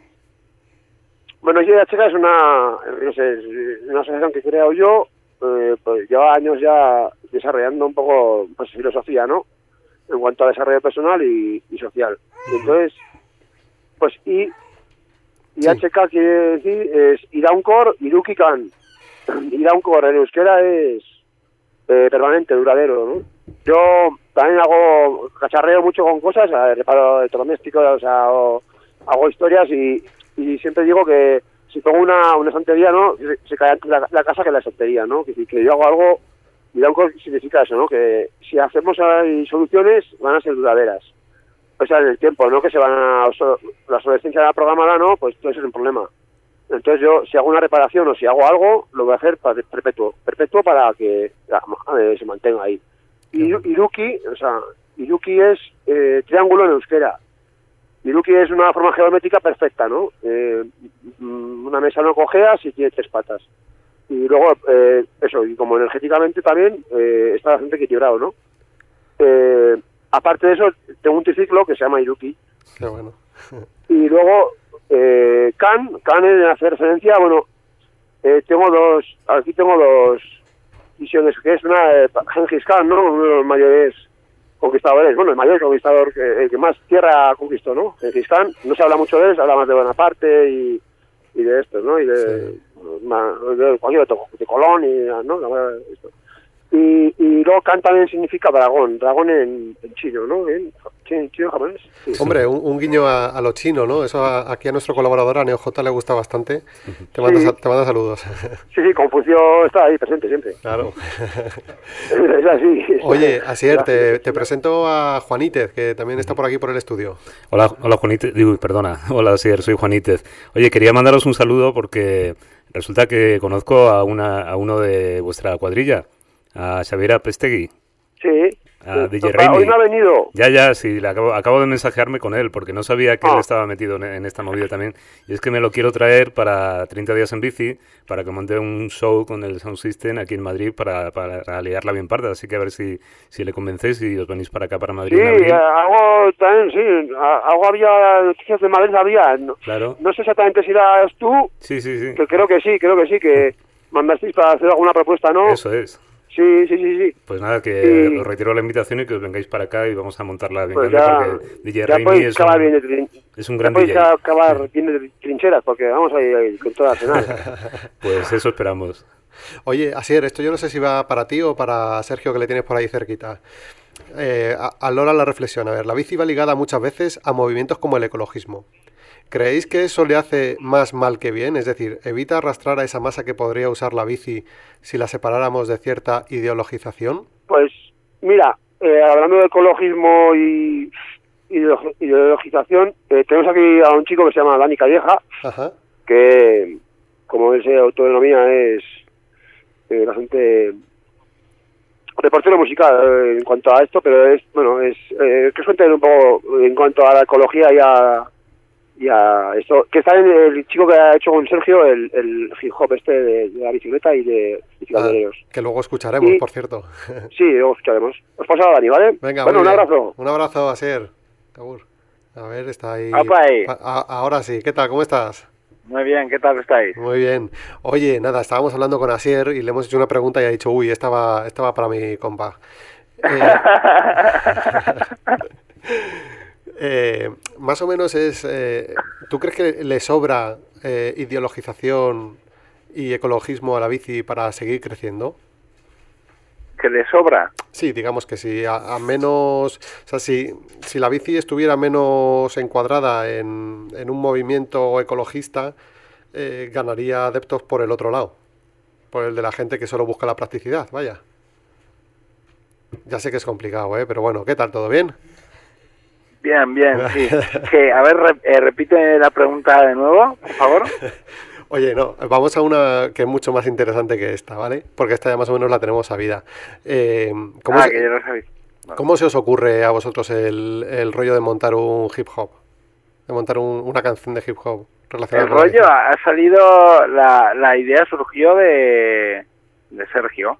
Bueno, I H K es una, no sé, es una asociación que creo yo, eh, pues lleva años ya desarrollando un poco pues filosofía, ¿no? En cuanto a desarrollo personal y, y social. Y entonces, pues I, I H K quiere decir es Iraunkor Iruki Kan. Iraunkor en euskera es eh, permanente, duradero, ¿no? Yo también hago cacharreo mucho con cosas, eh, reparo electrodomésticos, o sea, o, hago historias y, y siempre digo que si pongo una, una estantería, ¿no? Se, se cae antes la, la casa que la estantería, ¿no? Que, que yo hago algo, Iraunkor significa eso, ¿no? Que si hacemos ahí soluciones van a ser duraderas. O sea, en el tiempo, no que se van a... La obsolescencia programada, ¿no? Pues todo eso es un problema. Entonces yo, si hago una reparación o si hago algo, lo voy a hacer para perpetuo. Perpetuo para que eh, se mantenga ahí. Y Iruki, o sea, Iruki es eh, triángulo en euskera. Iruki es una forma geométrica perfecta, ¿no? Eh, una mesa no cojea si tiene tres patas. Y luego, eh, eso, y como energéticamente también eh, está bastante equilibrado, ¿no? Eh, aparte de eso, tengo un triciclo que se llama Iruki. Qué bueno. Y luego, eh, Kan, Kan en hacer referencia, bueno, eh, tengo dos, aquí tengo dos visiones, que es una de Genghis Khan, ¿no? Uno de los mayores conquistadores, bueno, el mayor conquistador, que, el que más tierra conquistó, ¿no? Genghis Khan, no se habla mucho de él, se habla más de Bonaparte y, y de esto, ¿no? Y de, Sí. ma- de, de, de Colón y, ¿no? Esto. Y, y luego Kan también significa dragón, dragón en, en chino, ¿no? En Sí, chino japonés. Sí. Hombre, un, un guiño a, a lo chino, ¿no? Eso a, aquí a nuestro colaborador, a NeoJ, le gusta bastante. Te manda, Sí. te manda saludos. Sí, sí, Confucio está ahí presente siempre. Claro. Es así. Oye, Asier, te, te presento a Juanítez, que también está por aquí por el estudio. Hola, hola Juanítez, digo, perdona, hola Asier, soy Juanítez. Oye, quería mandaros un saludo porque resulta que conozco a una a uno de vuestra cuadrilla, a Xavier Prestegui, Sí. a D J Papá, Raimi. hoy no ha venido. Ya, ya, sí, le acabo, acabo de mensajearme con él porque no sabía que Ah. él estaba metido en, en esta movida también. Y es que me lo quiero traer para treinta días en bici, para que monte un show con el Sound System aquí en Madrid para, para liarla bien parda. Así que a ver si, si le convencéis y os venís para acá, para Madrid. Sí, en abril. algo también, sí. a- Algo había, noticias de Madrid había. No, Claro. no sé exactamente si eras tú, Sí, sí, sí. que creo que sí, creo que sí, que mandasteis para hacer alguna propuesta, ¿no? Eso es. Sí, sí, sí, sí. Pues nada, que Sí. os retiro la invitación y que os vengáis para acá y vamos a montarla bien Pues grande ya, porque D J ya Raimi podéis es acabar un, bien de trin- es un ya gran podéis D J. acabar bien de trincheras, porque vamos a ir ahí con todo Arsenal. Pues eso esperamos. Oye, Asier, esto yo no sé si va para ti o para Sergio, que le tienes por ahí cerquita. Eh, a, a Lola la reflexión. A ver, la bici va ligada muchas veces a movimientos como el ecologismo. ¿Creéis que eso le hace más mal que bien? Es decir, ¿evita arrastrar a esa masa que podría usar la bici si la separáramos de cierta ideologización? Pues mira, eh, hablando de ecologismo y ideolo- ideologización, eh, tenemos aquí a un chico que se llama Dani Calleja, Ajá. que como él se autodenomina es eh, bastante reportero musical eh, en cuanto a esto, pero es, bueno, es eh, que suente un poco en cuanto a la ecología y a, y a esto, que está en el chico que ha hecho con Sergio el, el hip hop este de, de la bicicleta y de Ah, bicicleteros. que luego escucharemos, Y- por cierto. Sí, luego escucharemos. Os paso a Dani, ¿vale? Venga, bueno, muy un bien. abrazo. Un abrazo, Asier. Agur. A ver, está ahí. Apa ahí. A- a- ahora sí. ¿Qué tal? ¿Cómo estás? Muy bien, ¿qué tal estáis? Muy bien. Oye, nada, estábamos hablando con Asier y le hemos hecho una pregunta y ha dicho, uy, esta va, esta va para mi compa. Eh, eh, más o menos es... eh, ¿tú crees que le sobra eh, ideologización y ecologismo a la bici para seguir creciendo? ¿Que le sobra? Sí, digamos que sí, a, a menos, o sea, si, si la bici estuviera menos encuadrada en, en un movimiento ecologista, eh, ganaría adeptos por el otro lado, por el de la gente que solo busca la practicidad, vaya. Ya sé que es complicado, ¿eh? Pero bueno, ¿qué tal? ¿Todo bien? Bien, bien, sí. Que, a ver, re- eh, repite la pregunta de nuevo, por favor. Oye, no, vamos a una que es mucho más interesante que esta, ¿vale? Porque esta ya más o menos la tenemos sabida. Eh, ¿cómo, Ah, se, que ya lo sabéis. ¿Cómo se os ocurre a vosotros el, el rollo de montar un hip hop? De montar un- una canción de hip hop relacionada El con la bici? rollo ha ha salido, la, la idea surgió de, de Sergio,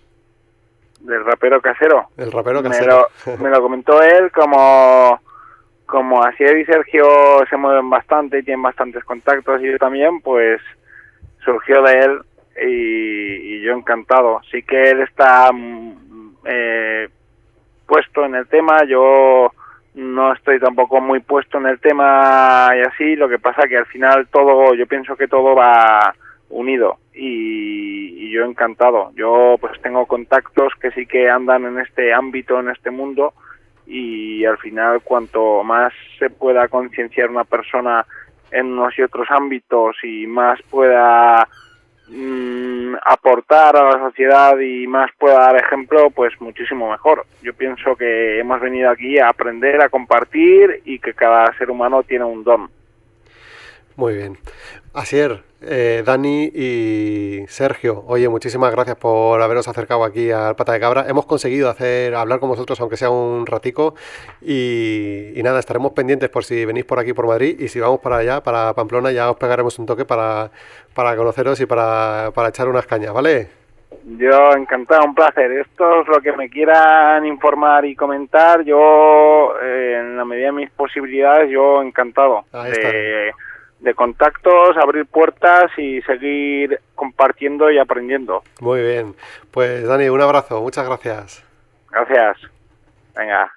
del rapero casero. El rapero Me casero. lo, me lo comentó él como, como Asier y Sergio se mueven bastante y tienen bastantes contactos y yo también, pues surgió de él y, y yo encantado. Sí que él está mm, eh, puesto en el tema, yo no estoy tampoco muy puesto en el tema y así, lo que pasa que al final todo, yo pienso que todo va unido y, y yo encantado. Yo pues tengo contactos que sí que andan en este ámbito, en este mundo y al final cuanto más se pueda concienciar una persona en unos y otros ámbitos y más pueda mm, aportar a la sociedad y más pueda dar ejemplo, pues muchísimo mejor. Yo pienso que hemos venido aquí a aprender, a compartir y que cada ser humano tiene un don. Muy bien. Asier, eh, Dani y Sergio, oye, muchísimas gracias por haberos acercado aquí al Pata de Cabra. Hemos conseguido hacer hablar con vosotros, aunque sea un ratico, y, y nada, estaremos pendientes por si venís por aquí, por Madrid, y si vamos para allá, para Pamplona, ya os pegaremos un toque para, para conoceros y para, para echar unas cañas, ¿vale? Yo encantado, un placer. Esto es lo que me quieran informar y comentar. Yo, eh, en la medida de mis posibilidades, yo encantado Ahí está. de, de contactos, abrir puertas y seguir compartiendo y aprendiendo. Muy bien. Pues Dani, un abrazo, muchas gracias. Gracias. Venga.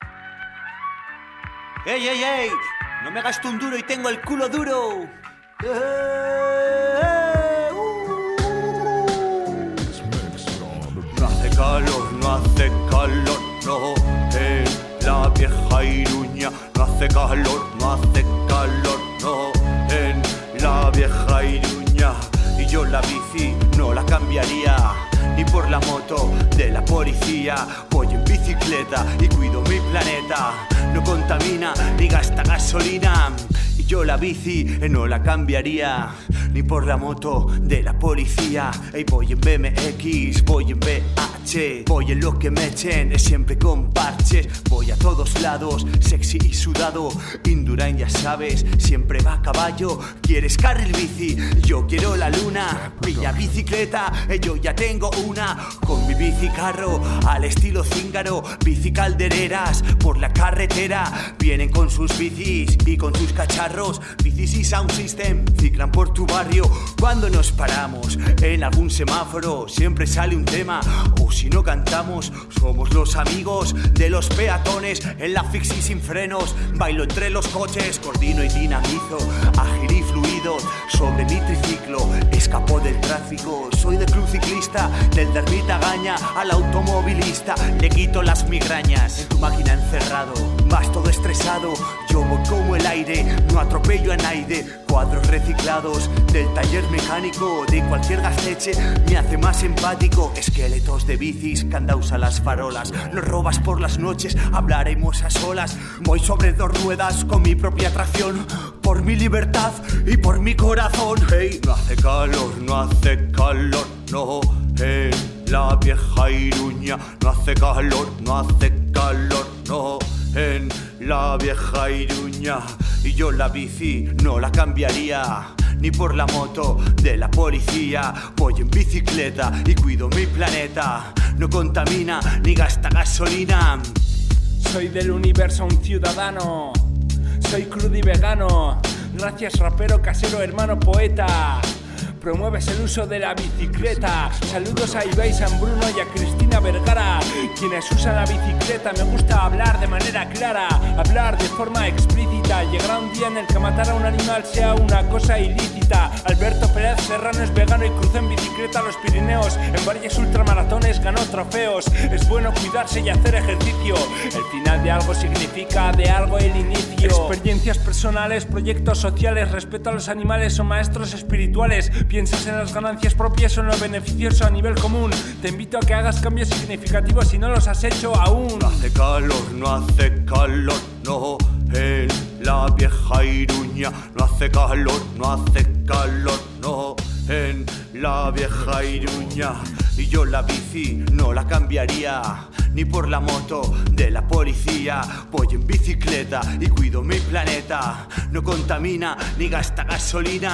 ¡Ey, ey, ey! No me gasto un duro y tengo el culo duro. No hace calor, no hace calor, no. En la vieja Iruña. No hace calor, no hace calor, no, en la vieja Iruña. Y yo la bici no la cambiaría ni por la moto de la policía. Voy en bicicleta y cuido mi planeta. No contamina ni gasta gasolina. Y yo la bici no la cambiaría ni por la moto de la policía. Ey, voy en B M X, voy en B H, voy en lo que me echen, siempre con parches. Voy a todos lados, sexy y sudado. Indurain, ya sabes, siempre va a caballo. ¿Quieres carril bici? Yo quiero la luna. Pilla bicicleta, eh, yo ya tengo una. Con mi bici carro, al estilo cíngaro. Bici caldereras, por la carretera. Vienen con sus bicis y con sus cacharros. Bicis y sound system, ciclan por tu barrio. Cuando nos paramos en algún semáforo, siempre sale un tema. O si no cantamos, somos los amigos de los peatones. En la fixie sin frenos, bailo entre los coches. Coordino y dinamizo, ágil y fluido. Sobre mi triciclo, escapo del tráfico. Soy del club ciclista, del de Ermita-Gaña al automovilista. Le quito las migrañas, en tu máquina encerrado. Vas todo estresado, yo voy como el aire. No atropello a nadie. Cuadros reciclados del taller mecánico. De cualquier gasteche me hace más empático. Esqueletos de bicis, candaus a las farolas. Nos robas por las noches, hablaremos a solas. Voy sobre dos ruedas con mi propia tracción. Por mi libertad y por mi corazón. Hey, no hace calor, no hace calor, no. En la vieja Iruña. No hace calor, no hace calor, no. En la vieja Iruña. Y yo la bici no la cambiaría ni por la moto de la policía. Voy en bicicleta y cuido mi planeta. No contamina ni gasta gasolina. Soy del universo un ciudadano. Soy crudo y vegano. Gracias rapero, casero, hermano, poeta. Promueves el uso de la bicicleta. Saludos a Ibai San Bruno y a Cristina Vergara, quienes usan la bicicleta. Me gusta hablar de manera clara, hablar de forma explícita. Llegará un día en el que matar a un animal sea una cosa ilícita. Alberto Pérez Serrano es vegano y cruza en bicicleta los Pirineos. En varios ultramaratones ganó trofeos. Es bueno cuidarse y hacer ejercicio. El final de algo significa de algo el inicio. Experiencias personales, proyectos sociales, respeto a los animales o maestros espirituales. ¿Piensas en las ganancias propias o en lo beneficioso a nivel común? Te invito a que hagas cambios significativos si no los has hecho aún. No hace calor, no hace calor, no. En la vieja Iruña. No hace calor, no hace calor, no. En la vieja Iruña. Y yo la bici no la cambiaría ni por la moto de la policía. Voy en bicicleta y cuido mi planeta. No contamina ni gasta gasolina.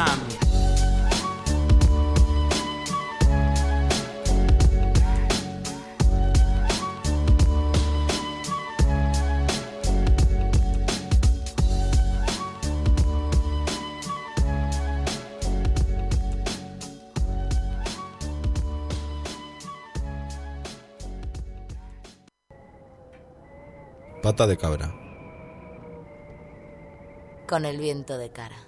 Pata de cabra. Con el viento de cara.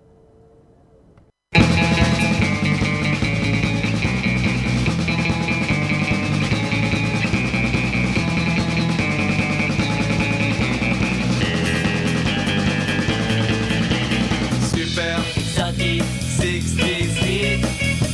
Super satisfeed.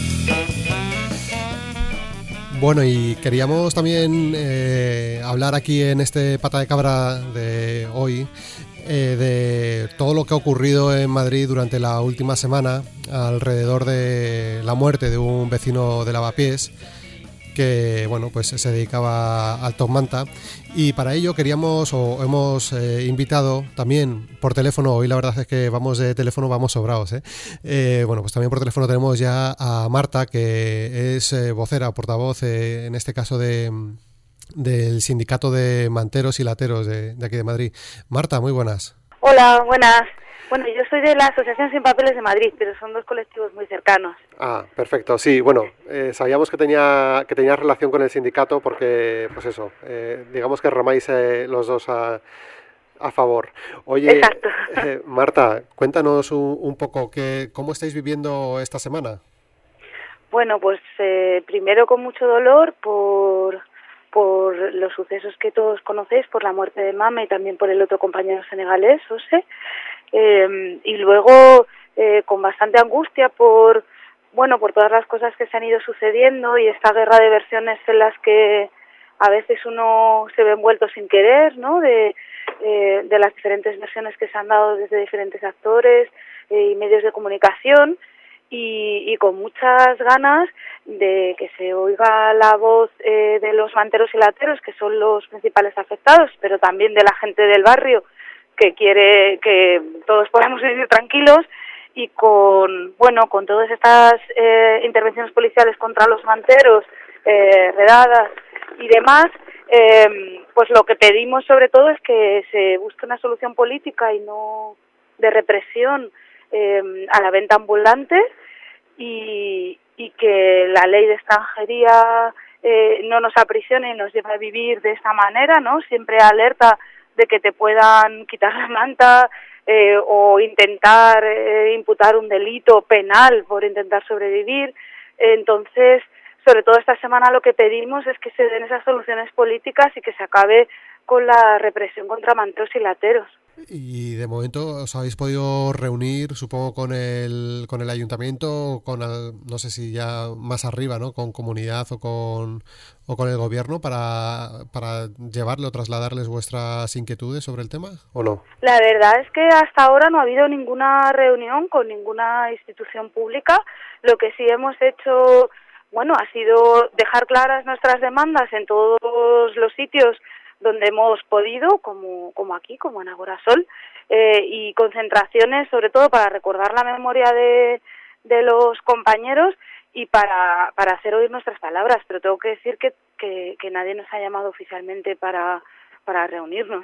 Bueno, y queríamos también eh, hablar aquí en este Pata de Cabra de hoy eh, de todo lo que ha ocurrido en Madrid durante la última semana alrededor de la muerte de un vecino de Lavapiés que, bueno, pues se dedicaba al top manta, y para ello queríamos o hemos eh, invitado también por teléfono. Hoy la verdad es que vamos de teléfono, vamos sobrados, ¿eh? Eh, bueno, pues también por teléfono tenemos ya a Marta, que es eh, vocera, portavoz eh, en este caso de del sindicato de manteros y lateros de, de aquí de Madrid. Marta, muy buenas. Hola, buenas. Bueno, yo soy de la Asociación Sin Papeles de Madrid, pero son dos colectivos muy cercanos. Ah, perfecto. Sí, bueno, eh, sabíamos que tenía que tenía relación con el sindicato porque, pues eso, eh, digamos que remáis eh, los dos a, a favor. Oye, Exacto. Eh, Marta, cuéntanos un, un poco que, cómo estáis viviendo esta semana. Bueno, pues eh, primero con mucho dolor por por los sucesos que todos conocéis, por la muerte de Mame y también por el otro compañero senegalés, Ose, eh, y luego eh, con bastante angustia por, bueno, por todas las cosas que se han ido sucediendo y esta guerra de versiones en las que a veces uno se ve envuelto sin querer, ¿no?, de, eh, de las diferentes versiones que se han dado desde diferentes actores eh, y medios de comunicación, y, y con muchas ganas de que se oiga la voz eh, de los manteros y lateros, que son los principales afectados, pero también de la gente del barrio que quiere que todos podamos vivir tranquilos, y con, bueno, con todas estas eh, intervenciones policiales contra los manteros, eh, redadas y demás, eh, pues lo que pedimos sobre todo es que se busque una solución política y no de represión eh, a la venta ambulante, y, y que la ley de extranjería eh, no nos aprisione y nos lleve a vivir de esta manera, ¿no? Siempre alerta de que te puedan quitar la manta eh, o intentar eh, imputar un delito penal por intentar sobrevivir. Entonces, sobre todo esta semana lo que pedimos es que se den esas soluciones políticas y que se acabe con la represión contra manteros y lateros. Y de momento os habéis podido reunir, supongo, con el con el ayuntamiento, con el, no sé si ya más arriba, ¿no?, con comunidad o con o con el gobierno para para llevarle o trasladarles vuestras inquietudes sobre el tema, ¿o no? La verdad es que hasta ahora no ha habido ninguna reunión con ninguna institución pública. Lo que sí hemos hecho, bueno, ha sido dejar claras nuestras demandas en todos los sitios donde hemos podido, como, como aquí, como en Agorasol, eh, y concentraciones sobre todo para recordar la memoria de, de los compañeros y para, para hacer oír nuestras palabras, pero tengo que decir que, que, que nadie nos ha llamado oficialmente para, para reunirnos.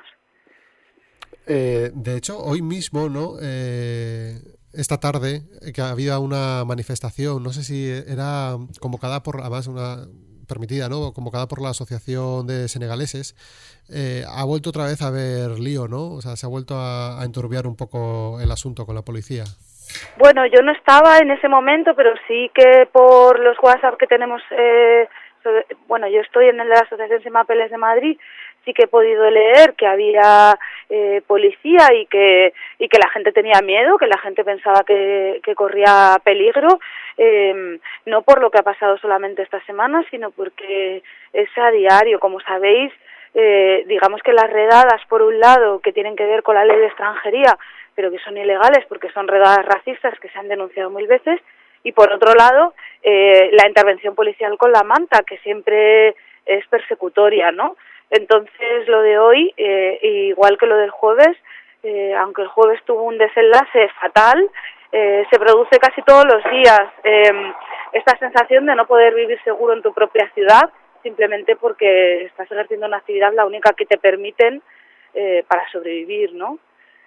Eh, de hecho, hoy mismo, ¿no?, eh, esta tarde, que había una manifestación, no sé si era convocada por, además, una permitida, ¿no?, convocada por la Asociación de Senegaleses, eh, ha vuelto otra vez a haber lío, ¿no? O sea, se ha vuelto a, a enturbiar un poco el asunto con la policía. Bueno, yo no estaba en ese momento, pero sí que por los WhatsApp que tenemos, eh, sobre, bueno, yo estoy en el de la Asociación Sin Papeles de Madrid, sí que he podido leer que había eh, policía y que y que la gente tenía miedo, que la gente pensaba que, que corría peligro, eh, no por lo que ha pasado solamente esta semana, sino porque es a diario. Como sabéis, eh, digamos que las redadas, por un lado, que tienen que ver con la ley de extranjería, pero que son ilegales porque son redadas racistas que se han denunciado mil veces, y por otro lado, eh, la intervención policial con la manta, que siempre es persecutoria, ¿no? Entonces, lo de hoy, eh, igual que lo del jueves, eh, aunque el jueves tuvo un desenlace fatal, eh, se produce casi todos los días eh, esta sensación de no poder vivir seguro en tu propia ciudad, simplemente porque estás ejerciendo una actividad la única que te permiten eh, para sobrevivir, ¿no?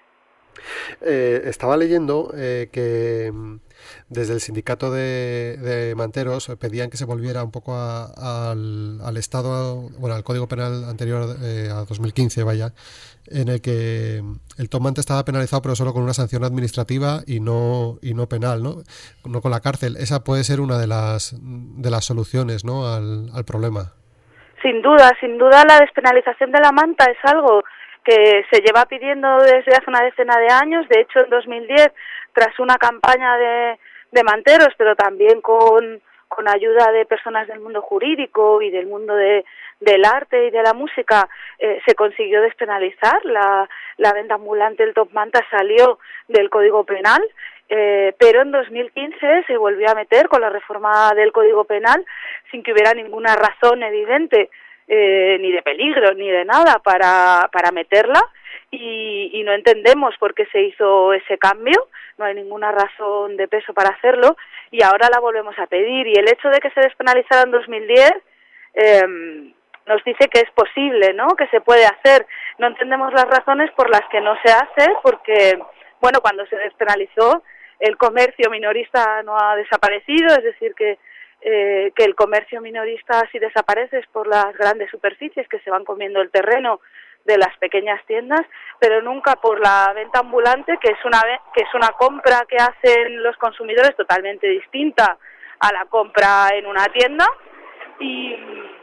Eh, estaba leyendo eh, que desde el sindicato de, de manteros pedían que se volviera un poco a, a, al, al estado, bueno, al Código Penal anterior eh, a dos mil quince, vaya, en el que el tomante estaba penalizado pero solo con una sanción administrativa y no y no penal, ¿no? No con la cárcel. Esa puede ser una de las de las soluciones, ¿no?, al, al problema. Sin duda, sin duda la despenalización de la manta es algo que se lleva pidiendo desde hace una decena de años. De hecho, en dos mil diez, tras una campaña de, de manteros, pero también con, con ayuda de personas del mundo jurídico y del mundo de, del arte y de la música, eh, se consiguió despenalizar. La, la venta ambulante del top manta salió del Código Penal, eh, pero en dos mil quince se volvió a meter con la reforma del Código Penal sin que hubiera ninguna razón evidente, Eh, ni de peligro, ni de nada para, para meterla, y, y no entendemos por qué se hizo ese cambio, no hay ninguna razón de peso para hacerlo, y ahora la volvemos a pedir, y el hecho de que se despenalizara en dos mil diez eh, nos dice que es posible, ¿no?, que se puede hacer. No entendemos las razones por las que no se hace, porque, bueno, cuando se despenalizó, el comercio minorista no ha desaparecido, es decir, que Eh, que el comercio minorista sí desaparece es por las grandes superficies que se van comiendo el terreno de las pequeñas tiendas, pero nunca por la venta ambulante, que es una que es una compra que hacen los consumidores totalmente distinta a la compra en una tienda, y,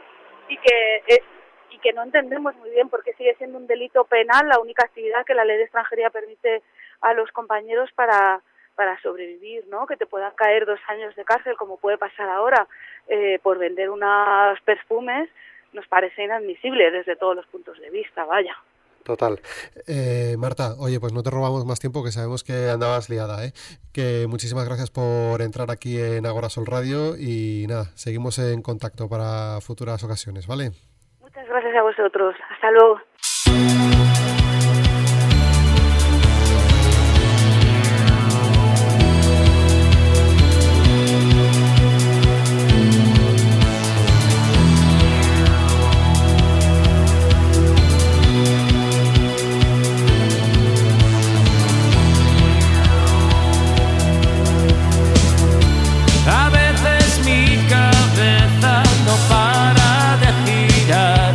y que es, y que no entendemos muy bien por qué sigue siendo un delito penal la única actividad que la ley de extranjería permite a los compañeros para para sobrevivir, ¿no? Que te puedan caer dos años de cárcel, como puede pasar ahora, eh, por vender unos perfumes, nos parece inadmisible desde todos los puntos de vista, vaya. Total. Eh, Marta, oye, pues no te robamos más tiempo, que sabemos que andabas liada, ¿eh? Que muchísimas gracias por entrar aquí en Agora Sol Radio y nada, seguimos en contacto para futuras ocasiones, ¿vale? Muchas gracias a vosotros. Hasta luego. A veces mi cabeza no para de girar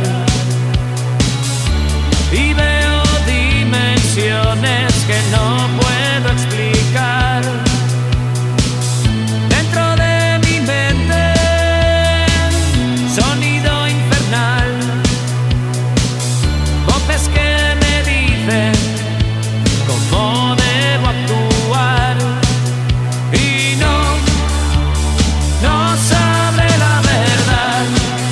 y veo dimensiones que no puedo explicar. Dentro de mi mente, sonido infernal, voces que me dicen cómo debo actuar y no no sabe la verdad.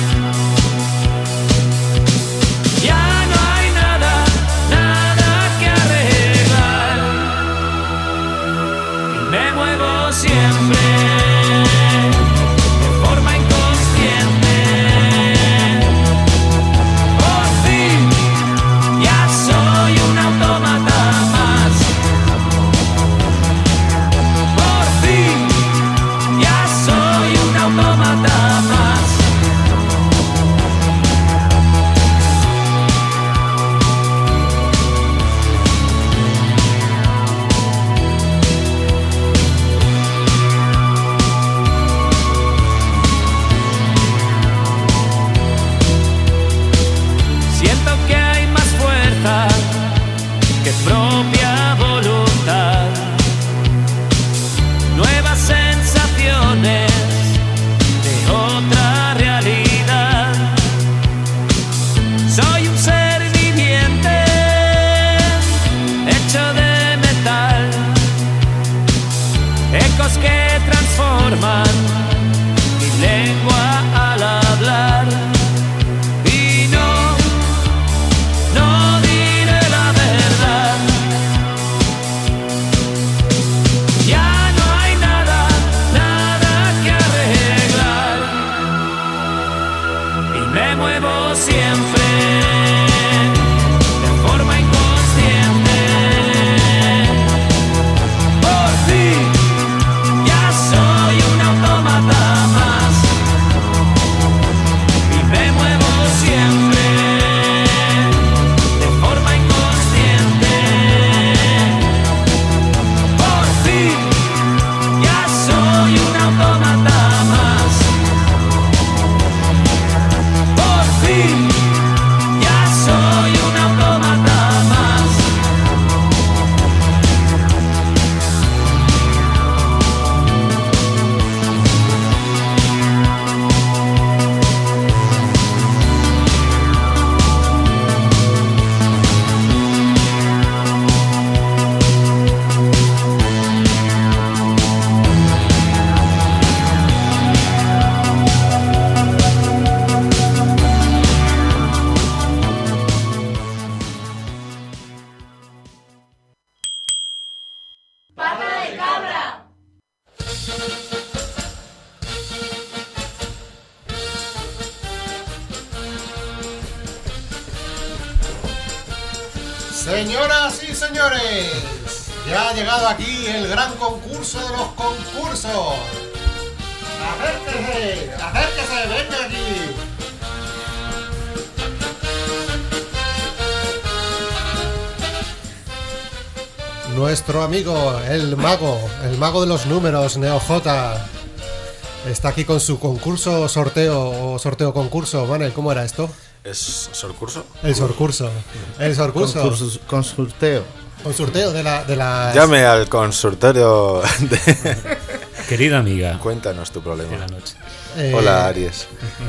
Ya no hay nada, nada que arreglar. Y me muevo siempre de forma inconsciente. Por fin ya soy un autómata más. Por fin ya soy un autómata más. Siento que hay más fuerza que propia voluntad. Nuevas sensaciones de otra realidad. Soy un ser viviente hecho de metal, ecos que transforman mi lengua al hablar. Y no, no diré la verdad. Ya no hay nada, nada que arreglar. Y me muevo siempre de forma inconsciente. Por fin ya soy un autómata más. Y me muevo siempre de forma inconsciente. Por fin ya soy un autómata más. Por fin ya soy un autómata más. ¡Pata de cabra! Señoras y señores, ya ha llegado aquí el gran concurso de los concursos. Acérquese, acérquese, venga aquí. Nuestro amigo, el mago, el mago de los números, NeoJ, está aquí con su concurso, sorteo o sorteo concurso. Manel, ¿cómo era esto? ¿Es sorcurso? El sorcurso. El sorcurso. Concurso- Consulteo. Consulteo de la... De la Llame al consultorio de... Querida amiga. Cuéntanos tu problema. De la noche. Eh, Hola, Aries.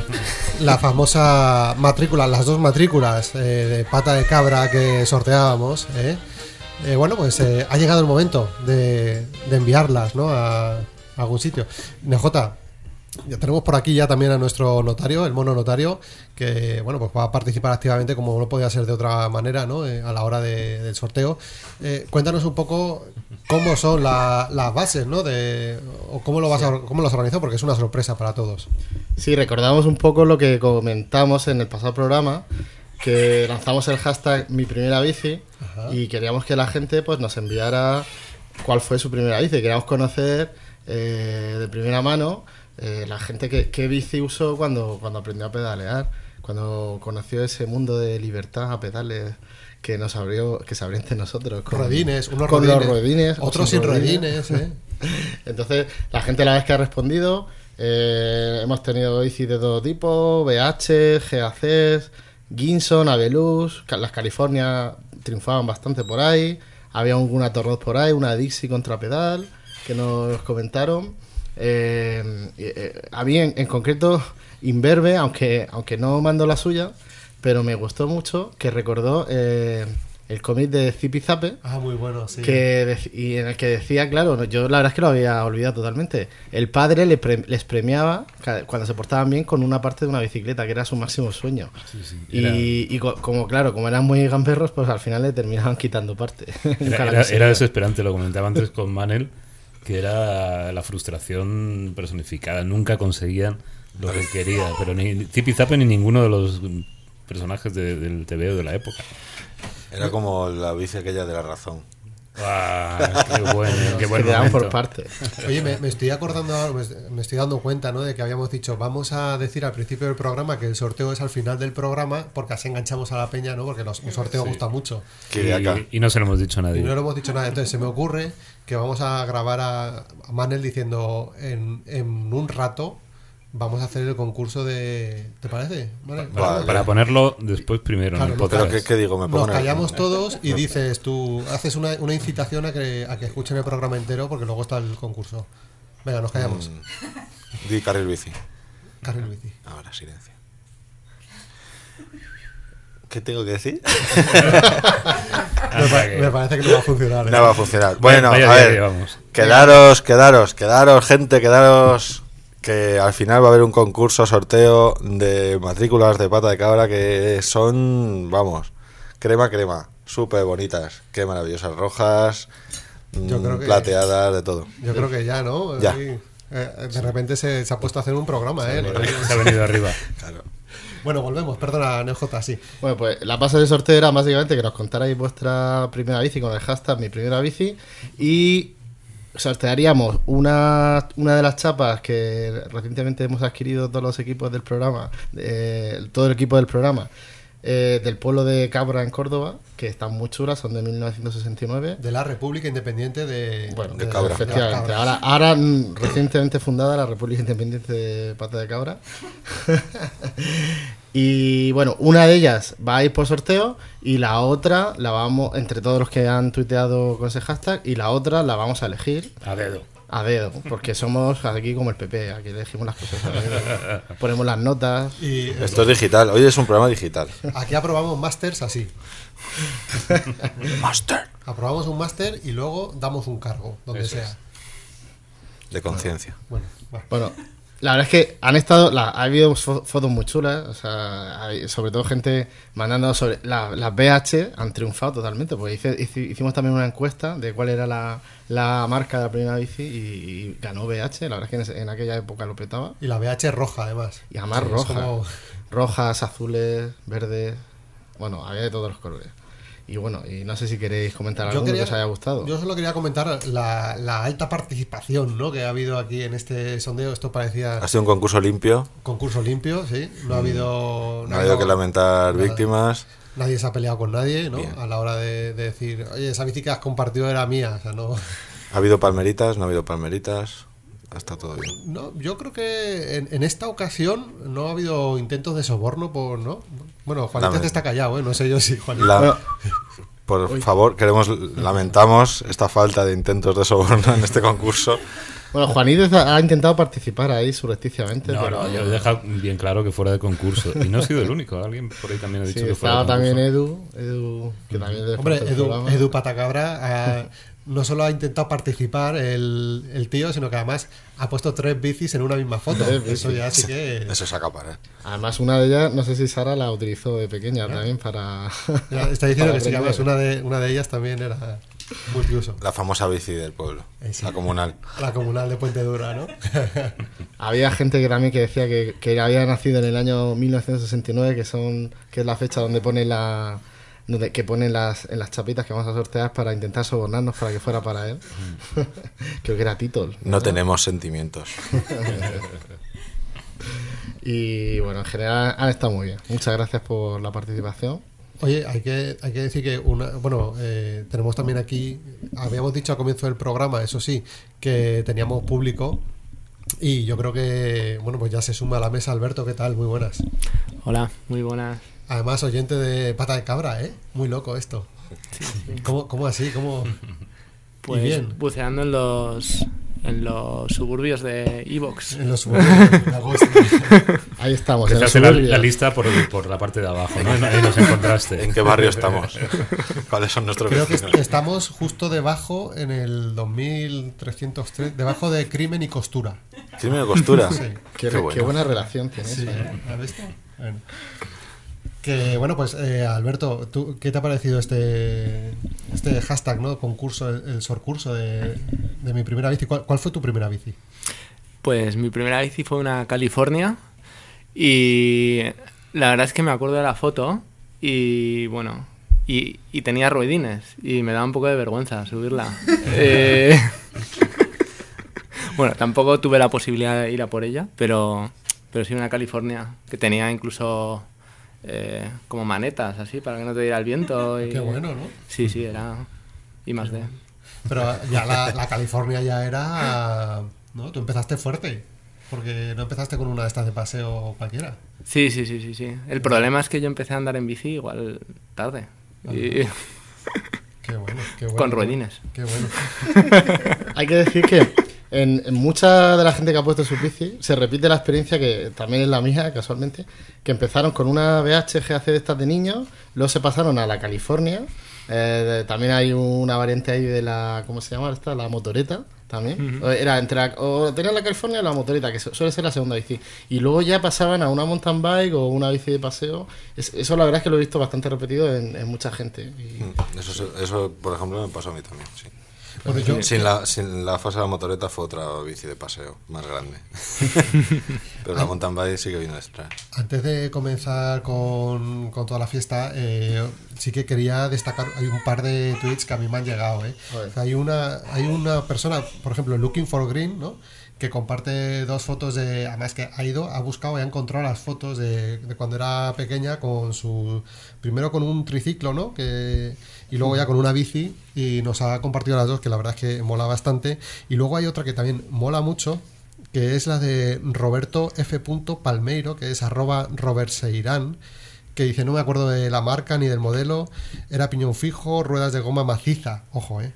La famosa matrícula, las dos matrículas eh, de pata de cabra que sorteábamos, ¿eh? Eh, bueno, pues eh, ha llegado el momento de, de enviarlas, ¿no? a, a algún sitio. N J, ya tenemos por aquí ya también a nuestro notario, el mono notario, que bueno, pues va a participar activamente, como no podía ser de otra manera, ¿no? Eh, a la hora de, del sorteo. Eh, cuéntanos un poco cómo son la, las bases, ¿no? De, o cómo lo vas a, cómo lo has organizado, porque es una sorpresa para todos. Sí, recordamos un poco lo que comentamos en el pasado programa, que lanzamos el hashtag Mi Primera Bici. Ajá. Y queríamos que la gente pues nos enviara cuál fue su primera bici. Queríamos conocer eh, de primera mano eh, la gente que, que bici usó cuando, cuando aprendió a pedalear, cuando conoció ese mundo de libertad a pedales que nos abrió, que se abrió entre nosotros. Con, ruedines, unos con ruedines, los ruedines, otros sin ruedines. ¿eh? Entonces, la gente la vez que ha respondido, eh, hemos tenido bicis de todo tipo, B H, G A Cs, Ginson, Aveluz, las California triunfaban bastante por ahí, había una Torroz por ahí, una Dixie contrapedal que nos comentaron. Eh, eh, a mí en, en concreto Inverbe, aunque aunque no mandó la suya, pero me gustó mucho que recordó eh, el cómic de Zipizape. Ah, muy bueno, sí. Que y en el que decía, claro, yo la verdad es que lo había olvidado totalmente. El padre le pre, les premiaba cuando se portaban bien con una parte de una bicicleta, que era su máximo sueño. Sí, sí, y, era... y co como, claro, como eran muy gamberros, pues al final le terminaban quitando parte. Era, era, era desesperante, lo comentaba antes con Manel, que era la frustración personificada. Nunca conseguían lo que quería, pero ni Zipizape ni ninguno de los personajes de, del T V O de la época. Era como la bici aquella de la razón. Ah, qué bueno, qué buen quedaban momento. por parte. Oye, me, me estoy acordando ahora, me, me estoy dando cuenta, ¿no? De que habíamos dicho, vamos a decir al principio del programa que el sorteo es al final del programa, porque así enganchamos a la peña, ¿no? Porque los, un sorteo Sí. gusta mucho. Y, y no se lo hemos dicho a nadie. Y no lo hemos dicho nada. Entonces se me ocurre que vamos a grabar a, a Manel diciendo en, en un rato vamos a hacer el concurso de... ¿Te parece? Manel? Vale. Para ponerlo después primero Claro, en el podcast. ¿Qué, qué digo? Me pongo Nos callamos nervioso. todos y dices tú, haces una, una incitación a que, a que escuchen el programa entero porque luego está el concurso. Venga, nos callamos. Mm, di carril bici. Carril bici. Ahora, silencio. ¿Qué tengo que decir? me, pa me parece que no va a funcionar. ¿eh? No va a funcionar. Bueno, Vaya a día ver, llevamos. quedaros, quedaros, quedaros, gente, quedaros, que al final va a haber un concurso, sorteo de matrículas de pata de cabra que son, vamos, crema, crema, súper bonitas, qué maravillosas, rojas, Yo creo que, plateadas, de todo. Yo creo que ya, ¿no? Ya. Sí. Eh, de repente se, se ha puesto a hacer un programa, ¿eh? Se ha venido arriba. Claro. Bueno, volvemos, perdona, N J, sí. Bueno, pues la base del sorteo era básicamente que nos contarais vuestra primera bici con el hashtag Mi Primera Bici y sortearíamos una, una de las chapas que recientemente hemos adquirido todos los equipos del programa, eh, todo el equipo del programa, eh, del pueblo de Cabra en Córdoba, que están muy chulas, son de mil novecientos sesenta y nueve. De la República Independiente de, bueno, de Cabra. Efectivamente. De ahora, ahora mm, recientemente fundada la República Independiente de Pata de Cabra. Y bueno, una de ellas va a ir por sorteo y la otra la vamos, entre todos los que han tuiteado con ese hashtag, y la otra la vamos a elegir a dedo. A dedo, porque somos aquí como el P P, aquí elegimos las cosas, ponemos las notas. Y, Esto es digital, hoy es un programa digital. Aquí aprobamos másters así. Máster. Aprobamos un máster y luego damos un cargo, donde Eso sea. es. De conciencia. Bueno, bueno, bueno, la verdad es que han estado, la, ha habido fo fotos muy chulas, o sea, hay, sobre todo gente mandando sobre la, las B H han triunfado totalmente, porque hice, hice, hicimos también una encuesta de cuál era la, la marca de la primera bici y, y ganó B H, la verdad es que en, en aquella época lo petaba. Y la B H roja, además. Y además sí, roja, como... rojas, azules, verdes, bueno, había de todos los colores. Y bueno, y no sé si queréis comentar algo que os haya gustado. Yo solo quería comentar la, la alta participación, ¿no?, que ha habido aquí en este sondeo. Esto parecía... Ha sido un concurso limpio. Concurso limpio, sí. No ha habido... No, no ha habido que lamentar nada, víctimas. Nadie se ha peleado con nadie, ¿no? Bien. A la hora de, de decir, oye, esa bici que has compartido era mía. O sea, no... Ha habido palmeritas, no ha habido palmeritas. Está todo bien. No, yo creo que en, en esta ocasión no ha habido intentos de soborno por, ¿no? Bueno, Juanito está callado, ¿eh? No sé yo si Juanito... La... Bueno, por Uy. favor, queremos, lamentamos esta falta de intentos de soborno en este concurso. Bueno, Juanito ha intentado participar ahí subrepticiamente. No, pero... no, yo he dejado bien claro que fuera de concurso. Y no he sido el único. Alguien por ahí también ha dicho Sí, que fuera de estaba concurso. también Edu, Edu que también es Hombre, parte del Edu, programa. Edu Patacabra ha- no solo ha intentado participar el, el tío, sino que además ha puesto tres bicis en una misma foto. Tres Eso bicis. ya sí que... Eso saca para. Además, una de ellas, no sé si Sara la utilizó de pequeña también para... Ya está diciendo para que sí, que aprender. además una de, una de ellas también era multiuso. La famosa bici del pueblo, la comunal. La comunal de Puente Dura, ¿no? Había gente que también que decía que, que había nacido en el año mil novecientos sesenta y nueve, que son que es la fecha donde pone la donde, que ponen las en las chapitas que vamos a sortear para intentar sobornarnos para que fuera para él. Creo que era Titol. No tenemos sentimientos. Y bueno, en general han estado muy bien. Muchas gracias por la participación. Oye, hay que, hay que decir que una, bueno, eh, tenemos también aquí, habíamos dicho al comienzo del programa, eso sí, que teníamos público y yo creo que, bueno, pues ya se suma a la mesa. Alberto, ¿qué tal? Muy buenas. Hola, muy buenas. Además, oyente de Pata de Cabra, ¿eh? Muy loco esto. Sí, sí. ¿Cómo, cómo así? ¿Cómo? Pues Y bien. buceando en los en los suburbios de Evox. En los suburbios de Agosto. Ahí estamos, en Empezaste los la, suburbios. la lista por, por la parte de abajo, ¿no? Ahí nos encontraste. ¿En qué barrio estamos? ¿Cuáles son nuestros Creo que vecinos? estamos justo debajo, en el dos mil trescientos tres, debajo de Crimen y Costura. ¿Crimen y Costura? Sí. Qué, Qué bueno. qué buena relación tienes. Sí, ¿eh? ¿has visto? Bueno. Que bueno, pues eh, Alberto, ¿tú, ¿qué te ha parecido este este hashtag, ¿no? Concurso, el, el sorcurso de, de mi primera bici? ¿Cuál, ¿Cuál fue tu primera bici? Pues mi primera bici fue una California y la verdad es que me acuerdo de la foto y bueno, y, y tenía ruedines y me daba un poco de vergüenza subirla. Eh, bueno, tampoco tuve la posibilidad de ir a por ella, pero, pero sí una California que tenía incluso... Eh, como manetas así para que no te diera el viento y... Qué bueno, ¿no? Sí, sí, era I más D. Pero ya la, la California ya era, ¿no? Tú empezaste fuerte, porque no empezaste con una de estas de paseo cualquiera. Sí, sí, sí, sí, sí. El problema es que yo empecé a andar en bici igual tarde. Y... Qué bueno, qué bueno. Con ruedines. Qué bueno. Hay que decir que en, en mucha de la gente que ha puesto su bici se repite la experiencia, que también es la mía, casualmente, que empezaron con una B H G A C de estas de niños, luego se pasaron a la California, eh, de- también hay una variante ahí de la, ¿cómo se llama esta? La motoreta, también. Ujú. O Era entre la, o tenían la California o la motoreta, que su- suele ser la segunda bici. Y luego ya pasaban a una mountain bike o una bici de paseo. Es- eso la verdad es que lo he visto bastante repetido en, en mucha gente. Y- Mm, Eso, eso, por ejemplo, me pasó a mí también, sí. Bueno, yo- sin, la, sin la fase de la motoreta fue otra bici de paseo, más grande. Pero la mountain bike sí que vino detrás. Antes de comenzar con, con toda la fiesta, eh, sí que quería destacar, hay un par de tweets que a mí me han llegado. ¿eh? A ver. Hay una hay una persona, por ejemplo, Looking for Green, ¿no? Que comparte dos fotos de... Además que ha ido, ha buscado y ha encontrado las fotos de, de cuando era pequeña con su... Primero con un triciclo, ¿no? Que, y luego ya con una bici, y nos ha compartido las dos, que la verdad es que mola bastante. Y luego hay otra que también mola mucho, que es la de Roberto F. Palmeiro, que es arroba robertseirán, que dice, no me acuerdo de la marca ni del modelo, era piñón fijo, ruedas de goma maciza, ojo, eh.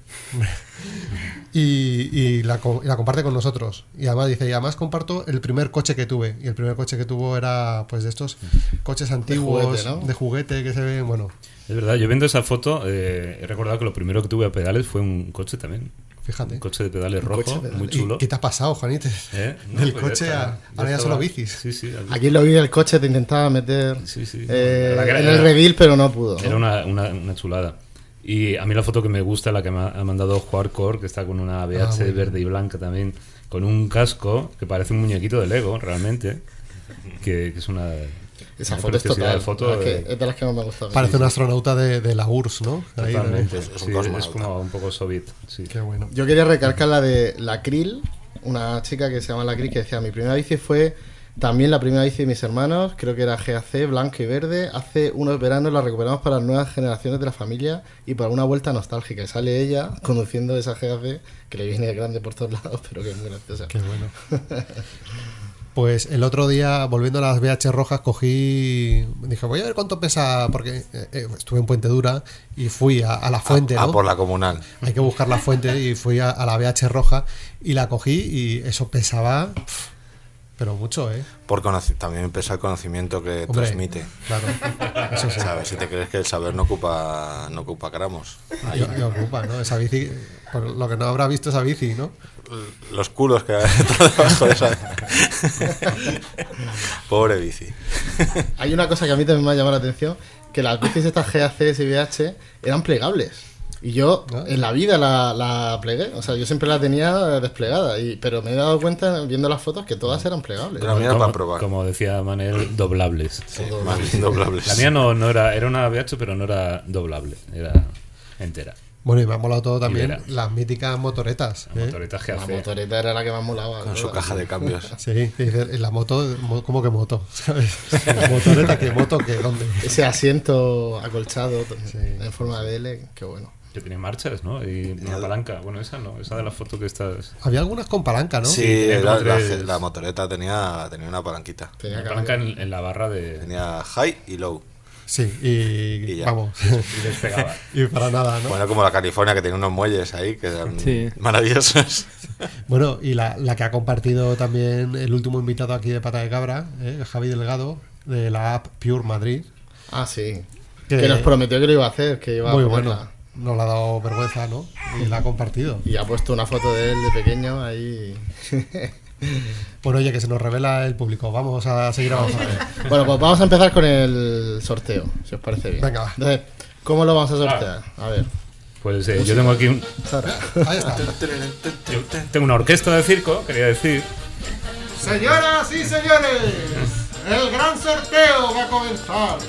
y y la, co- y la comparte con nosotros. Y además dice, y además comparto el primer coche que tuve. Y el primer coche que tuvo era pues de estos coches antiguos, juguete, ¿no? de juguete que se ven, bueno. Es verdad, yo viendo esa foto eh, he recordado que lo primero que tuve a pedales fue un coche también. Fíjate. Un coche de pedales Un rojo, coche de pedales. muy chulo. ¿Y qué te ha pasado, Juanites? ¿Eh? No, Del pues ya coche está, a... ya Ahora ya estaba. solo bicis. Sí, sí. Aquí lo vi, el coche te intentaba meter Sí, sí. eh, La verdad que en era- el reveal, pero no pudo. ¿no? Era una, una, una chulada. Y a mí la foto que me gusta es la que me ha ha mandado Juarcor, que está con una B H Ah, muy verde bien. y blanca también, con un casco que parece un muñequito de Lego, realmente. Que, que es una. Esa una foto es preciosidad total. de foto. la verdad de- que es de las que más me ha gustado. Parece un astronauta de, de la U R S S, ¿no? Ahí, Totalmente. ¿no? Es- es un Sí, cosmonauta. es como un poco soviet. Sí. Qué bueno. Yo quería recalcar la de la Krill, una chica que se llama la Krill, que decía, mi primera bici fue también la primera bici de mis hermanos, creo que era G A C, blanca y verde. Hace unos veranos la recuperamos para las nuevas generaciones de la familia y para una vuelta nostálgica. Y sale ella conduciendo esa G A C, que le viene grande por todos lados, pero que es muy graciosa. Qué bueno. Pues el otro día, volviendo a las V H rojas, cogí... Dije, voy a ver cuánto pesa, porque eh, eh, estuve en Puente Dura y fui a, a la fuente, a, ¿no? a por la comunal. Hay que buscar la fuente y fui a, a la V H roja y la cogí y eso pesaba... Pff, pero mucho, ¿eh? Por conoci- también pesa el conocimiento que Hombre, transmite. Claro, eso sí. ¿Sabes? Si te crees que el saber no ocupa no ocupa gramos. Y, y ocupa, ¿no? Esa bici, por lo que no habrá visto esa bici, ¿no? Los culos que hay debajo de esa. Pobre bici. Hay una cosa que a mí también me ha llamado la atención, que las bicis estas G A C y V H eran plegables. Y yo en la vida la, la plegué, o sea, yo siempre la tenía desplegada, y, pero me he dado cuenta viendo las fotos que todas eran plegables. Como, como decía Manel, doblables. Sí, más bien doblables. La mía no, no era, era una V H, pero no era doblable, era entera. Bueno, y me ha molado todo también Libera. las míticas motoretas. La ¿eh? motoreta G A C. La motoreta era la que más molaba. Con su caja de cambios. Sí, dice, en la moto, mo- ¿cómo que moto? ¿Sabes? Motoreta, ¿qué moto? ¿Qué dónde? Ese asiento acolchado en forma de L, qué bueno. Que tiene marchas, ¿no? Y una palanca. Bueno, esa no, esa de la foto que estás... Había algunas con palanca, ¿no? Sí, tenía la, como la- tres- la motoreta tenía, tenía una palanquita. Tenía una palanca en, en la barra de... Tenía high y low. Sí, y, Y ya. vamos. Y despegaba. Y para nada, ¿no? Bueno, como la California, que tiene unos muelles ahí que eran Sí. maravillosos. Bueno, y la, la que ha compartido también el último invitado aquí de Pata de Cabra, ¿eh? Javi Delgado, de la app Pure Madrid. Ah, sí. Que- Que nos prometió que lo iba a hacer, que iba Muy a bueno. ponerla. Nos la ha dado vergüenza, ¿no? Y la ha compartido. Y ha puesto una foto de él de pequeño ahí. Bueno, oye, que se nos revela el público. Vamos a seguir avanzando. Bueno, pues vamos a empezar con el sorteo, si os parece bien. Venga, va. Entonces, ¿cómo lo vamos a sortear? A ver. Pues eh, yo tengo aquí un... Ahí está. Yo tengo una orquesta de circo, quería decir. Señoras y señores, el gran sorteo va a comenzar.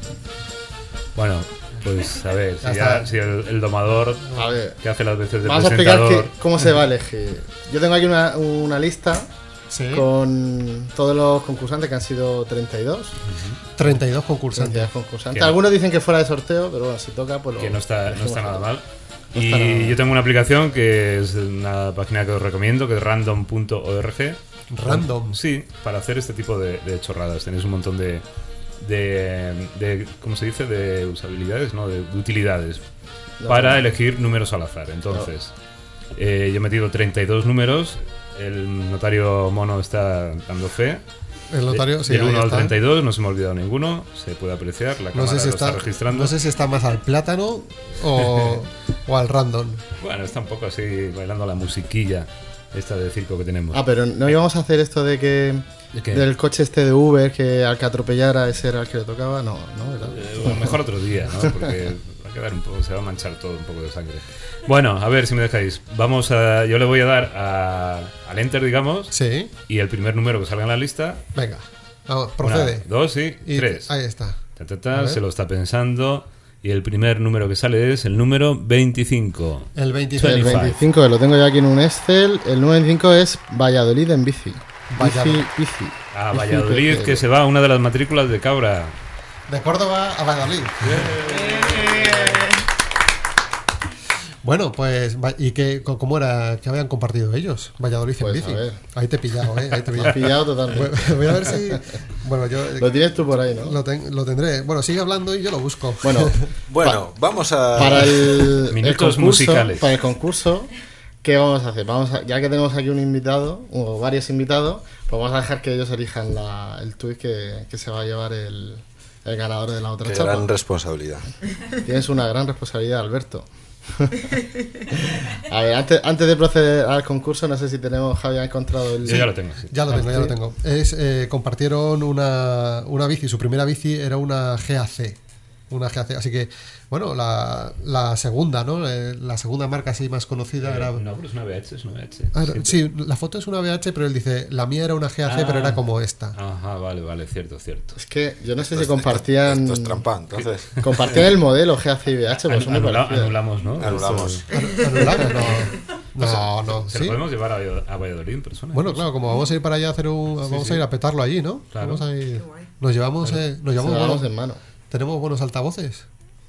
Bueno, pues a ver, Ya si, ya- está. si el, el domador A ver. que hace las veces de Vamos a explicar presentador... que- cómo se va a elegir. Yo tengo aquí una, una lista Sí. con todos los concursantes, que han sido treinta y dos. treinta y dos concursantes. treinta y dos concursantes. Que- Algunos dicen que fuera de sorteo, pero bueno, si toca, pues lo que no está, no elegimos está nada ahora. mal. No Y está nada mal. yo tengo una aplicación que es una página que os recomiendo, que es random punto org. Random. Sí, para hacer este tipo de, de chorradas. Tenéis un montón de, de, de- ¿cómo se dice? De usabilidades, ¿no? De, de utilidades. No, para no. elegir números al azar. Entonces, eh, yo he metido treinta y dos números. El notario mono está dando fe. El notario, De- sí, del ahí uno al está. treinta y dos, no se me ha olvidado ninguno. Se puede apreciar, la No cámara sé, si lo está, está registrando. no sé si está más al plátano o, o al random. Bueno, está un poco así bailando la musiquilla esta de circo que tenemos. Ah, pero no íbamos a hacer esto de que ¿De qué? del coche este de Uber, que al que atropellara ese era el que le tocaba. No, no, ¿verdad? Eh, bueno, mejor otro día, ¿no? Porque va a quedar un poco, se va a manchar todo un poco de sangre. Bueno, a ver si me dejáis. Vamos a, yo le voy a dar a, al enter, digamos. Sí. Y el primer número que salga en la lista. Venga, vamos, procede. Una, dos y, Y tres. ahí está. Ta, ta, A ta, ver. se lo está pensando. Y el primer número que sale es el número veinticinco. El El veinticinco. veinticinco, que lo tengo yo aquí en un Excel. El número veinticinco es Valladolid en bici. Valladolid. Bici, bici. A Valladolid, que se va a una de las matrículas de Cabra. De Córdoba a Valladolid. Bueno, pues, va- ¿y qué, co- cómo era que habían compartido ellos? Valladolid en Pues, bici. a ver. Ahí te he pillado, ¿eh? Ahí te he Me pillado. has pillado totalmente. Voy- Voy a ver si. Bueno, yo. Lo tienes tú por ahí, ¿no? Lo, ten- lo tendré. Bueno, sigue hablando y yo lo busco. Bueno, Bueno, vamos a... para el, el Minutos concurso, musicales. para el concurso, ¿qué vamos a hacer? Vamos a- ya que tenemos aquí un invitado, o varios invitados, pues vamos a dejar que ellos elijan la, el tuit que, que se va a llevar el, el ganador de la otra Qué chapa. gran responsabilidad. Tienes una gran responsabilidad, Alberto. A ver, antes, antes de proceder al concurso, no sé si tenemos, Javi, ha encontrado el... Yo ya lo tengo, sí. Ya lo tengo, ya lo Sí. tengo. Es, eh, compartieron una, una bici. Su primera bici era una G A C. Una G A C. Así que, bueno, la, la segunda, ¿no? Eh, la segunda marca así más conocida era. No, pero es una V H, es una V H. Ah, era- Siempre. sí, la foto es una V H, pero él dice, la mía era una G A C, Ah. pero era como esta. Ajá, vale, vale, cierto, cierto. Es que yo no sé Esto si es- compartían... Esto es trampa, entonces. Compartían el modelo G A C y V H, pues son muy Anula- parecidos. anulamos, ¿no? Anulamos. Esto- ¿Anulado? No, O sea, no. no, ¿Se ¿sí? lo podemos llevar a, Valladolid- a Valladolid en persona? Bueno, No sé. claro, como vamos a ir para allá a hacer un. Sí, vamos sí. a ir a petarlo allí, ¿no? Claro. Vamos a ir. Nos llevamos. Claro. eh, nos Se llevamos lo damos buenos- en mano. Tenemos buenos altavoces.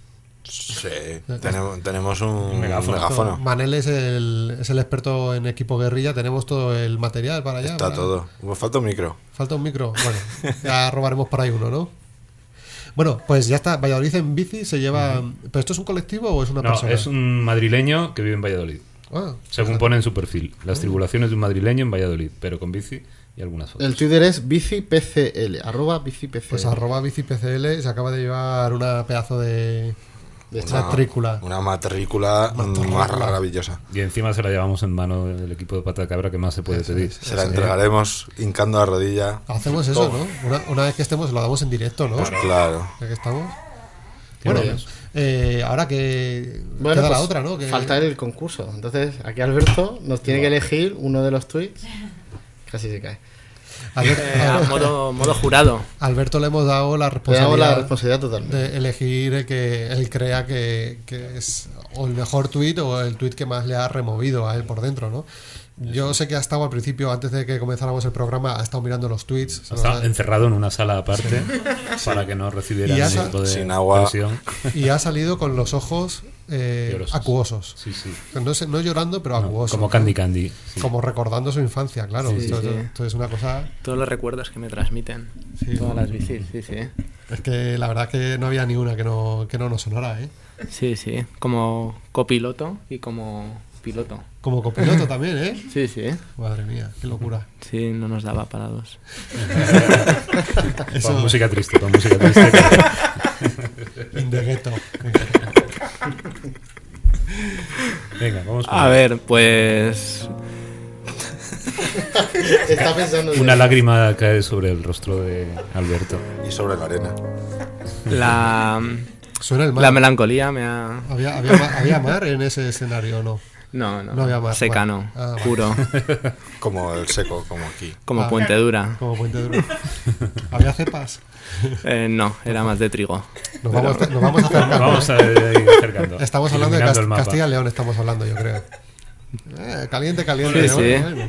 Sí, tenemos, tenemos un, Un megáfono. megáfono. Manel es el, es el experto en equipo guerrilla, tenemos todo el material para allá. Está para- todo. Nos falta un micro. Falta un micro. Bueno, ya robaremos por ahí uno, ¿no? Bueno, pues ya está. Valladolid en bici se lleva. ¿Pero esto es un colectivo o es una No, persona? es un madrileño que vive en Valladolid. Ah, según fíjate. pone en su perfil. Las tribulaciones de un madrileño en Valladolid, pero con bici y algunas fotos. El Twitter es bicipcl, arroba bicipcl. Pues arroba bicipcl se acaba de llevar una pedazo de, de Una- matrícula. Una matrícula más maravillosa. Y encima se la llevamos en mano del equipo de Pata de Cabra, que más se puede pedir. Se la entregaremos hincando la rodilla. Hacemos eso, Todo. ¿no? Una, una vez que estemos lo damos en directo, ¿no? Pues claro. Ya que estamos. Qué Bueno, bien. eh, ahora que Bueno, queda la pues otra, ¿no? Que- falta el concurso. Entonces, aquí Alberto nos tiene que elegir uno de los tweets. Casi se cae. Albert- Eh, a modo, modo jurado. Alberto le hemos dado la Le responsabilidad, damos la responsabilidad totalmente. de elegir el que él crea que, que es o el mejor tweet o el tweet que más le ha removido a él por dentro, ¿no? Yo sé que ha estado al principio, antes de que comenzáramos el programa, ha estado mirando los tweets. se nos Está ha- encerrado en una sala aparte para que no recibiera Y ha ningún sa- tipo de Sin agua. presión. Y ha salido con los ojos eh, Llorosos. acuosos. Sí, sí. No, sé- no llorando, pero No, acuosos. como ¿no? Candy Candy. Sí. Como recordando su infancia, claro. Sí, esto, sí. esto es una cosa. Todos los recuerdos que me transmiten. Sí. Todas las bicis, sí, sí. Es que la verdad que no había ni una que no, que no nos sonara, ¿eh? Sí, sí. Como copiloto y como piloto. Como copiloto también, ¿eh? Sí, sí. Madre mía, qué locura. Sí, no nos daba para dos. Eso- Con música triste, con música triste. In the ghetto. Venga, vamos con A ver, pues... Está pensando Una ya. lágrima cae sobre el rostro de Alberto. Y sobre la arena. La... Suena el mar. La melancolía me ha... ¿Había, había, ma- ¿Había mar en ese escenario o no? No, no. No había mar. Secano, Bueno. Ah, vale. puro. Como el seco, como aquí. Como Ah. Puente Dura. Como Puente Duro. ¿Había cepas? Eh, no, era más de trigo. Nos vamos, nos vamos acercando. Vamos a ir acercando. Estamos hablando de Iluminando Cast- el mapa. Castilla y León, estamos hablando, yo creo. Eh, caliente, caliente. Sí, bueno, sí. bueno.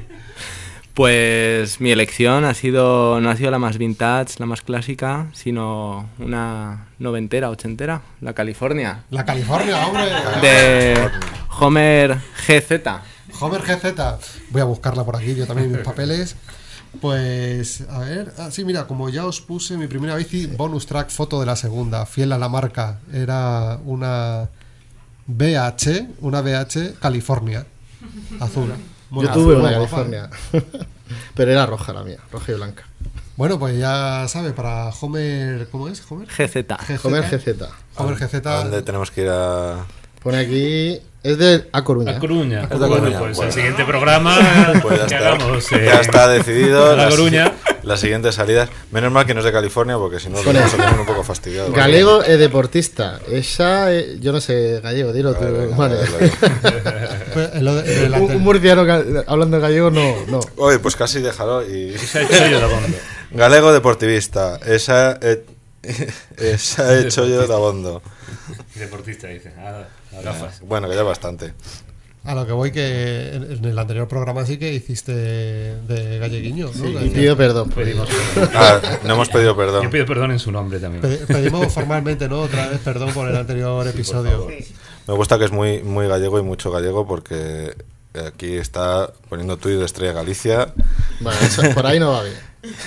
Pues mi elección ha sido no ha sido la más vintage, la más clásica, sino una noventera, ochentera, la California, La California, hombre. de Homer G Z. Homer G Z. Voy a buscarla por aquí, yo también mis papeles. Pues, a ver. Ah, sí, mira, como ya os puse mi primera bici, bonus track, foto de la segunda, fiel a la marca. Era una B H, una B H California, azul. Muy Yo azul, tuve muy una guapa. California. Pero era roja la mía, roja y blanca. Bueno, pues ya sabe, para Homer. ¿Cómo es? Homer. G Z. Homer G Z. Homer G ¿A Z. dónde tenemos que ir a...? Pone aquí. Es de A Coruña. A Coruña. Es de Bueno, Coruña, pues bueno. el siguiente programa Pues ya que está, hagamos. eh, ya está decidido. a La las- Coruña. Las siguientes salidas. Menos mal que no es de California, porque si no, Pone- nos tenemos un poco fastidiado. Galego e deportista. Esa, eh, yo no sé gallego, dilo tú. Vale, venga, Vale. vale, Pues, en lo de- en el un, ante- un murciano ga- hablando gallego, no. no. Oye, pues casi déjalo y... Se ha hecho yo de abondo. Galego deportivista. Esa he, esa he hecho yo de abondo. Deportista, dice. Ah, las gafas. Bueno, que ya bastante. A lo que voy, que en, en el anterior programa sí que hiciste de galleguiño, ¿no? Sí, Que y pido perdón. por Pedimos ello. perdón. Ah, no hemos pedido Yo perdón. pido perdón en su nombre también. Pedi- Pedimos formalmente, ¿no? Otra vez perdón por el anterior episodio. Me gusta que es muy, muy gallego y mucho gallego, porque aquí está poniendo tuit de Estrella Galicia. Bueno, eso, por ahí no va bien.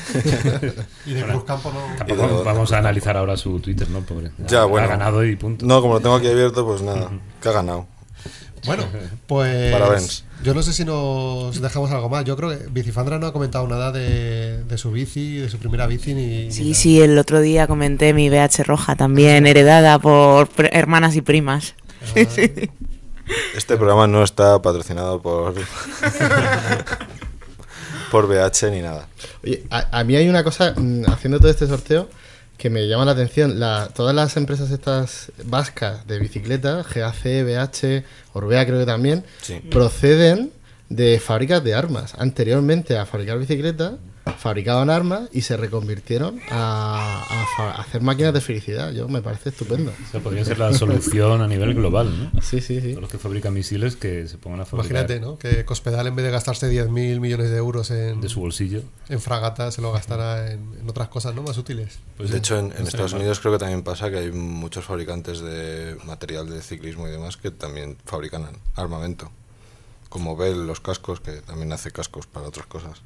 Y de Cruz Campo no. Tampoco Y de- vamos a analizar ahora su Twitter, ¿no? Pobre. Ya, Ha- bueno. Ha ganado y punto. No, como lo tengo aquí abierto, pues nada. Que ha ganado. Bueno, pues Parabéns. yo no sé si nos dejamos algo más. Yo creo que Bicifandra no ha comentado nada de, de su bici, de su primera bici ni. ni Sí, nada. sí, el otro día comenté mi B H roja también, heredada por pr- hermanas y primas. Sí, sí. Este programa no está patrocinado por por B H ni nada. Oye, a, a mí hay una cosa, mm, haciendo todo este sorteo, que me llama la atención. La, todas las empresas estas vascas de bicicleta, G A C, B H, Orbea creo que también, Sí. proceden de fábricas de armas. Anteriormente a fabricar bicicletas, fabricaban armas y se reconvirtieron a, a fa- a hacer máquinas de felicidad. Yo me parece estupendo. O sea, podría ser la solución a nivel global, ¿no? Sí, sí, sí. Todos los que fabrican misiles que se pongan a fabricar. Imagínate, ¿no? Que Cospedal, en vez de gastarse diez mil millones de euros en, de su bolsillo, en fragatas, se lo gastará en, en otras cosas, ¿no? Más útiles. Pues de hecho, en, en Estados Unidos creo que también pasa que hay muchos fabricantes de material de ciclismo y demás que también fabrican armamento. Como Bell, los cascos, que también hace cascos para otras cosas.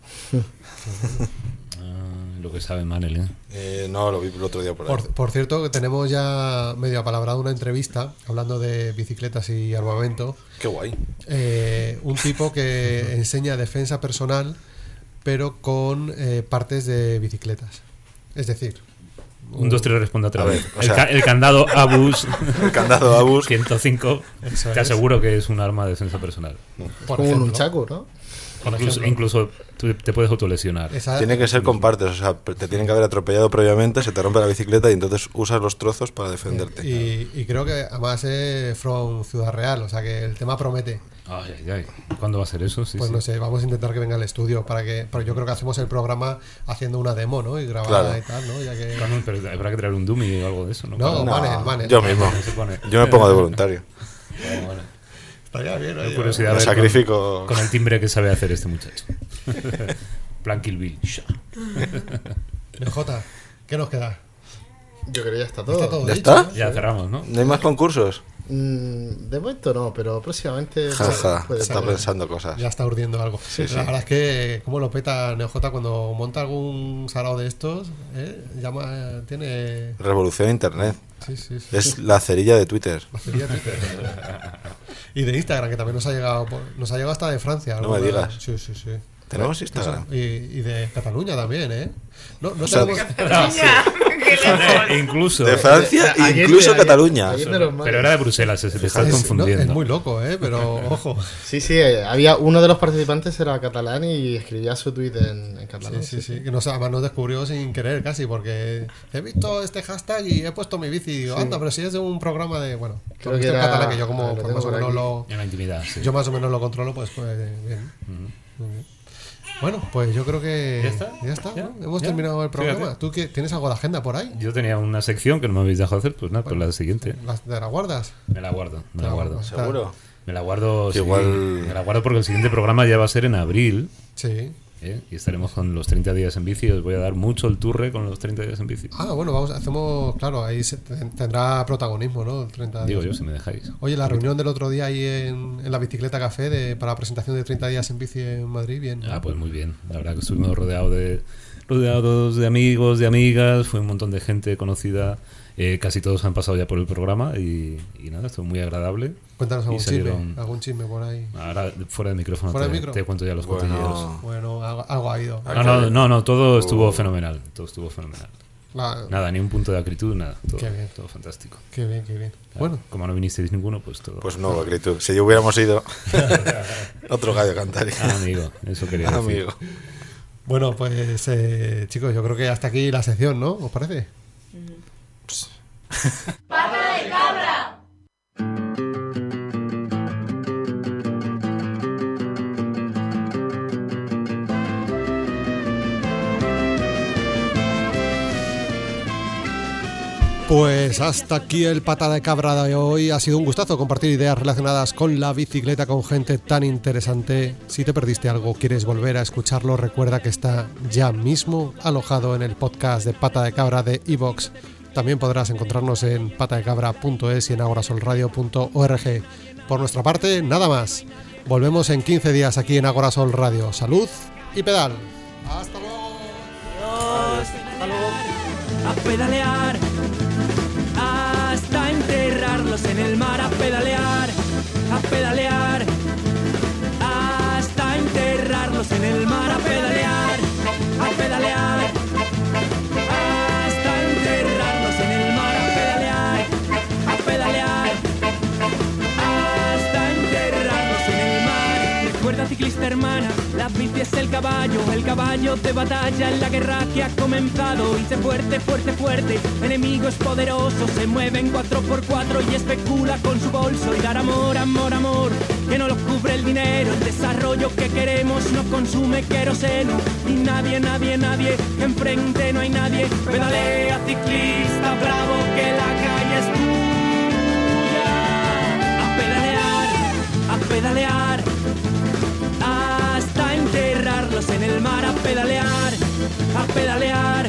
ah, lo que sabe Manel, ¿eh? Eh, no, lo vi el otro día por ahí. Por, por cierto, que tenemos ya medio apalabrado una entrevista hablando de bicicletas y armamento. Qué guay. Eh, un tipo que enseña defensa personal, pero con eh, partes de bicicletas. Es decir... Un, dos, tres, responde otra A vez. ver, o el, sea, ca- el candado Abus. El candado Abus. ciento cinco. Eso Te es. aseguro que es un arma de defensa personal. Por Como un ejemplo. nunchaku, ¿no? Por Incluso, ejemplo. incluso tú te puedes autolesionar. Esa- Tiene que ser con partes, o sea, te tienen que haber atropellado previamente, se te rompe la bicicleta y entonces usas los trozos para defenderte. Y, y creo que además es from Ciudad Real, o sea que el tema promete. Ay, ay, ay. ¿Cuándo va a ser eso? Sí, Pues sí. no sé, vamos a intentar que venga al estudio para que, pero yo creo que hacemos el programa haciendo una demo, ¿no? Y grabada Claro. y tal, ¿no? Ya que... Claro, pero habrá que traer un dummy o algo de eso, ¿no? No, No, Manel, Manel. yo mismo. Se pone. Yo me pongo de voluntario. Bueno, bueno. Estaría bien, Tengo oye. curiosidad Me a ver sacrifico. Con, con el timbre que sabe hacer este muchacho. Plan Kill Bill. D J, ¿qué nos queda? Yo creo que ya está todo. Está todo ¿Ya dicho, está? ¿eh? Ya cerramos, ¿no? ¿No hay más concursos? Mm, de momento no, pero próximamente Jaja, puede está ser. pensando cosas. Ya está urdiendo algo. Sí, la sí. verdad es que, como lo peta Neo J cuando monta algún sarao de estos, ¿eh? Llama, tiene. Revolución Internet. Sí, sí, sí. Es la cerilla de Twitter. La cerilla de Twitter. Y de Instagram, que también nos ha llegado, por- nos ha llegado hasta de Francia. No me alguna- digas. Sí, sí, sí. Tenemos Eso, Instagram. Y, y de Cataluña también, ¿eh? No, no O sea, tenemos. Eh, incluso. De Francia, Ayer incluso de- Cataluña. ayer de los mares. Pero era de Bruselas, ese, te estás Es, no, confundiendo. es muy loco, ¿eh? Pero ojo. Sí, sí, eh, había uno de los participantes era catalán y escribía su tweet en, en catalán. Sí, sí, sí. Que nos, además nos descubrió sin querer casi, porque he visto este hashtag y he puesto mi bici. Y digo, Sí. anda, pero si es de un programa de. Bueno, Creo lo he que visto en era- catalán, que yo como ah, lo pues, tengo más o por menos aquí. lo. En la intimidad, sí. Yo más o menos lo controlo, pues, pues bien. Ujú. Muy bien. Bueno, pues yo creo que. ¿Ya está? Ya está, ¿Ya? ¿no? Hemos ¿Ya? terminado el programa. Fíjate. ¿Tú qué, tienes algo de agenda por ahí? Yo tenía una sección que no me habéis dejado hacer, pues nada, pues la siguiente. ¿Las ¿Te la guardas? Me la guardo, me la Te la guardo. guardas. ¿Seguro? Me la guardo, Que sí, igual- me la guardo porque el siguiente programa ya va a ser en abril. Sí. ¿eh? Y estaremos con los treinta días en bici. Os voy a dar mucho el turre con los treinta días en bici. Ah, bueno, vamos, hacemos. Claro, ahí se- tendrá protagonismo, ¿no? El treinta Digo días. yo, si me dejáis. Oye, la reunión del otro día ahí en, en la Bicicleta Café de, para la presentación de treinta días en bici en Madrid, bien. Ah, pues muy bien. La verdad que estuvimos rodeados de, rodeados de amigos, de amigas. Fue un montón de gente conocida. Eh, casi todos han pasado ya por el programa y, y nada, estuvo muy agradable. Cuéntanos Y algún salieron- chisme, algún chisme por ahí. Ahora, fuera de micrófono, ¿Fuera te, de micro? te cuento ya los Bueno. cotilleos. Bueno, algo, algo ha ido. No, no, no, no, todo estuvo Uh. fenomenal. Todo estuvo fenomenal. La- Nada, ni un punto de acritud, nada. Todo, Qué bien. todo fantástico. Qué bien, qué bien. Claro, Bueno, como no vinisteis ninguno, pues todo. Pues no, acritud. Si yo hubiéramos ido, otro gallo cantaría. Ah, amigo, eso quería decir. Amigo. bueno, pues eh, chicos, yo creo que hasta aquí la sección, ¿no? ¿Os parece? ¡Pata de cabra! Pues hasta aquí el Pata de Cabra de hoy. Ha sido un gustazo compartir ideas relacionadas con la bicicleta con gente tan interesante. Si te perdiste algo, quieres volver a escucharlo, recuerda que está ya mismo alojado en el podcast de Pata de Cabra de iVoox. También podrás encontrarnos en patadecabra punto es y en agorasolradio punto org. Por nuestra parte, nada más. Volvemos en quince días aquí en Agorasol Radio. Salud y pedal. Hasta luego. Adiós. A pedalear hasta enterrarlos en el mar. A pedalear, a pedalear hasta enterrarlos en el mar. A pedalear, a pedalear hasta enterrarlos en el mar. A pedalear, a pedalear hasta enterrarlos en el mar. Recuerda, ciclista hermana, la bici es el caballo, el caballo de batalla en la guerra que ha comenzado. Y se fuerte, fuerte, fuerte, enemigos poderosos, se mueven cuatro por cuatro y especula con su bolso. Y dar amor, amor, amor, que no lo cubre el dinero. El desarrollo que queremos no consume queroseno. Y nadie, nadie, nadie, enfrente no hay nadie. Pedalea, ciclista bravo, que la calle es tuya. A pedalear, a pedalear, hasta enterrarlos en el mar. A pedalear, a pedalear,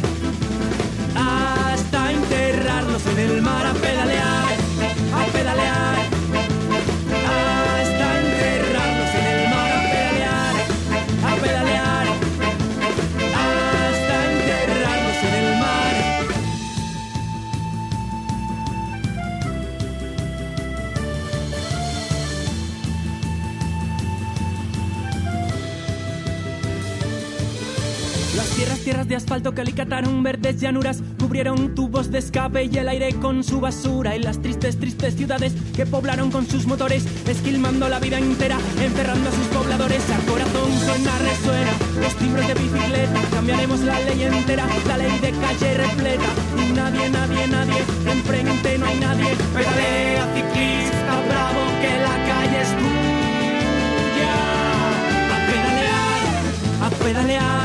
hasta enterrarlos en el mar. A pedalear, a pedalear, hasta enterrarlos en el mar. A pedalear, a pedalear, hasta enterrarlos en el mar. Las tierras, tierras de asfalto que alicataron verdes llanuras, cubrieron tubos de escape y el aire con su basura. Y las tristes, tristes ciudades que poblaron con sus motores, esquilmando la vida entera, encerrando a sus pobladores. A corazón suena, resuena los timbres de bicicleta. Cambiaremos la ley entera, la ley de calle repleta. Y nadie, nadie, nadie, enfrente no hay nadie. Pedalea, ciclista bravo, que la calle es tuya. A pedalear, a pedalear,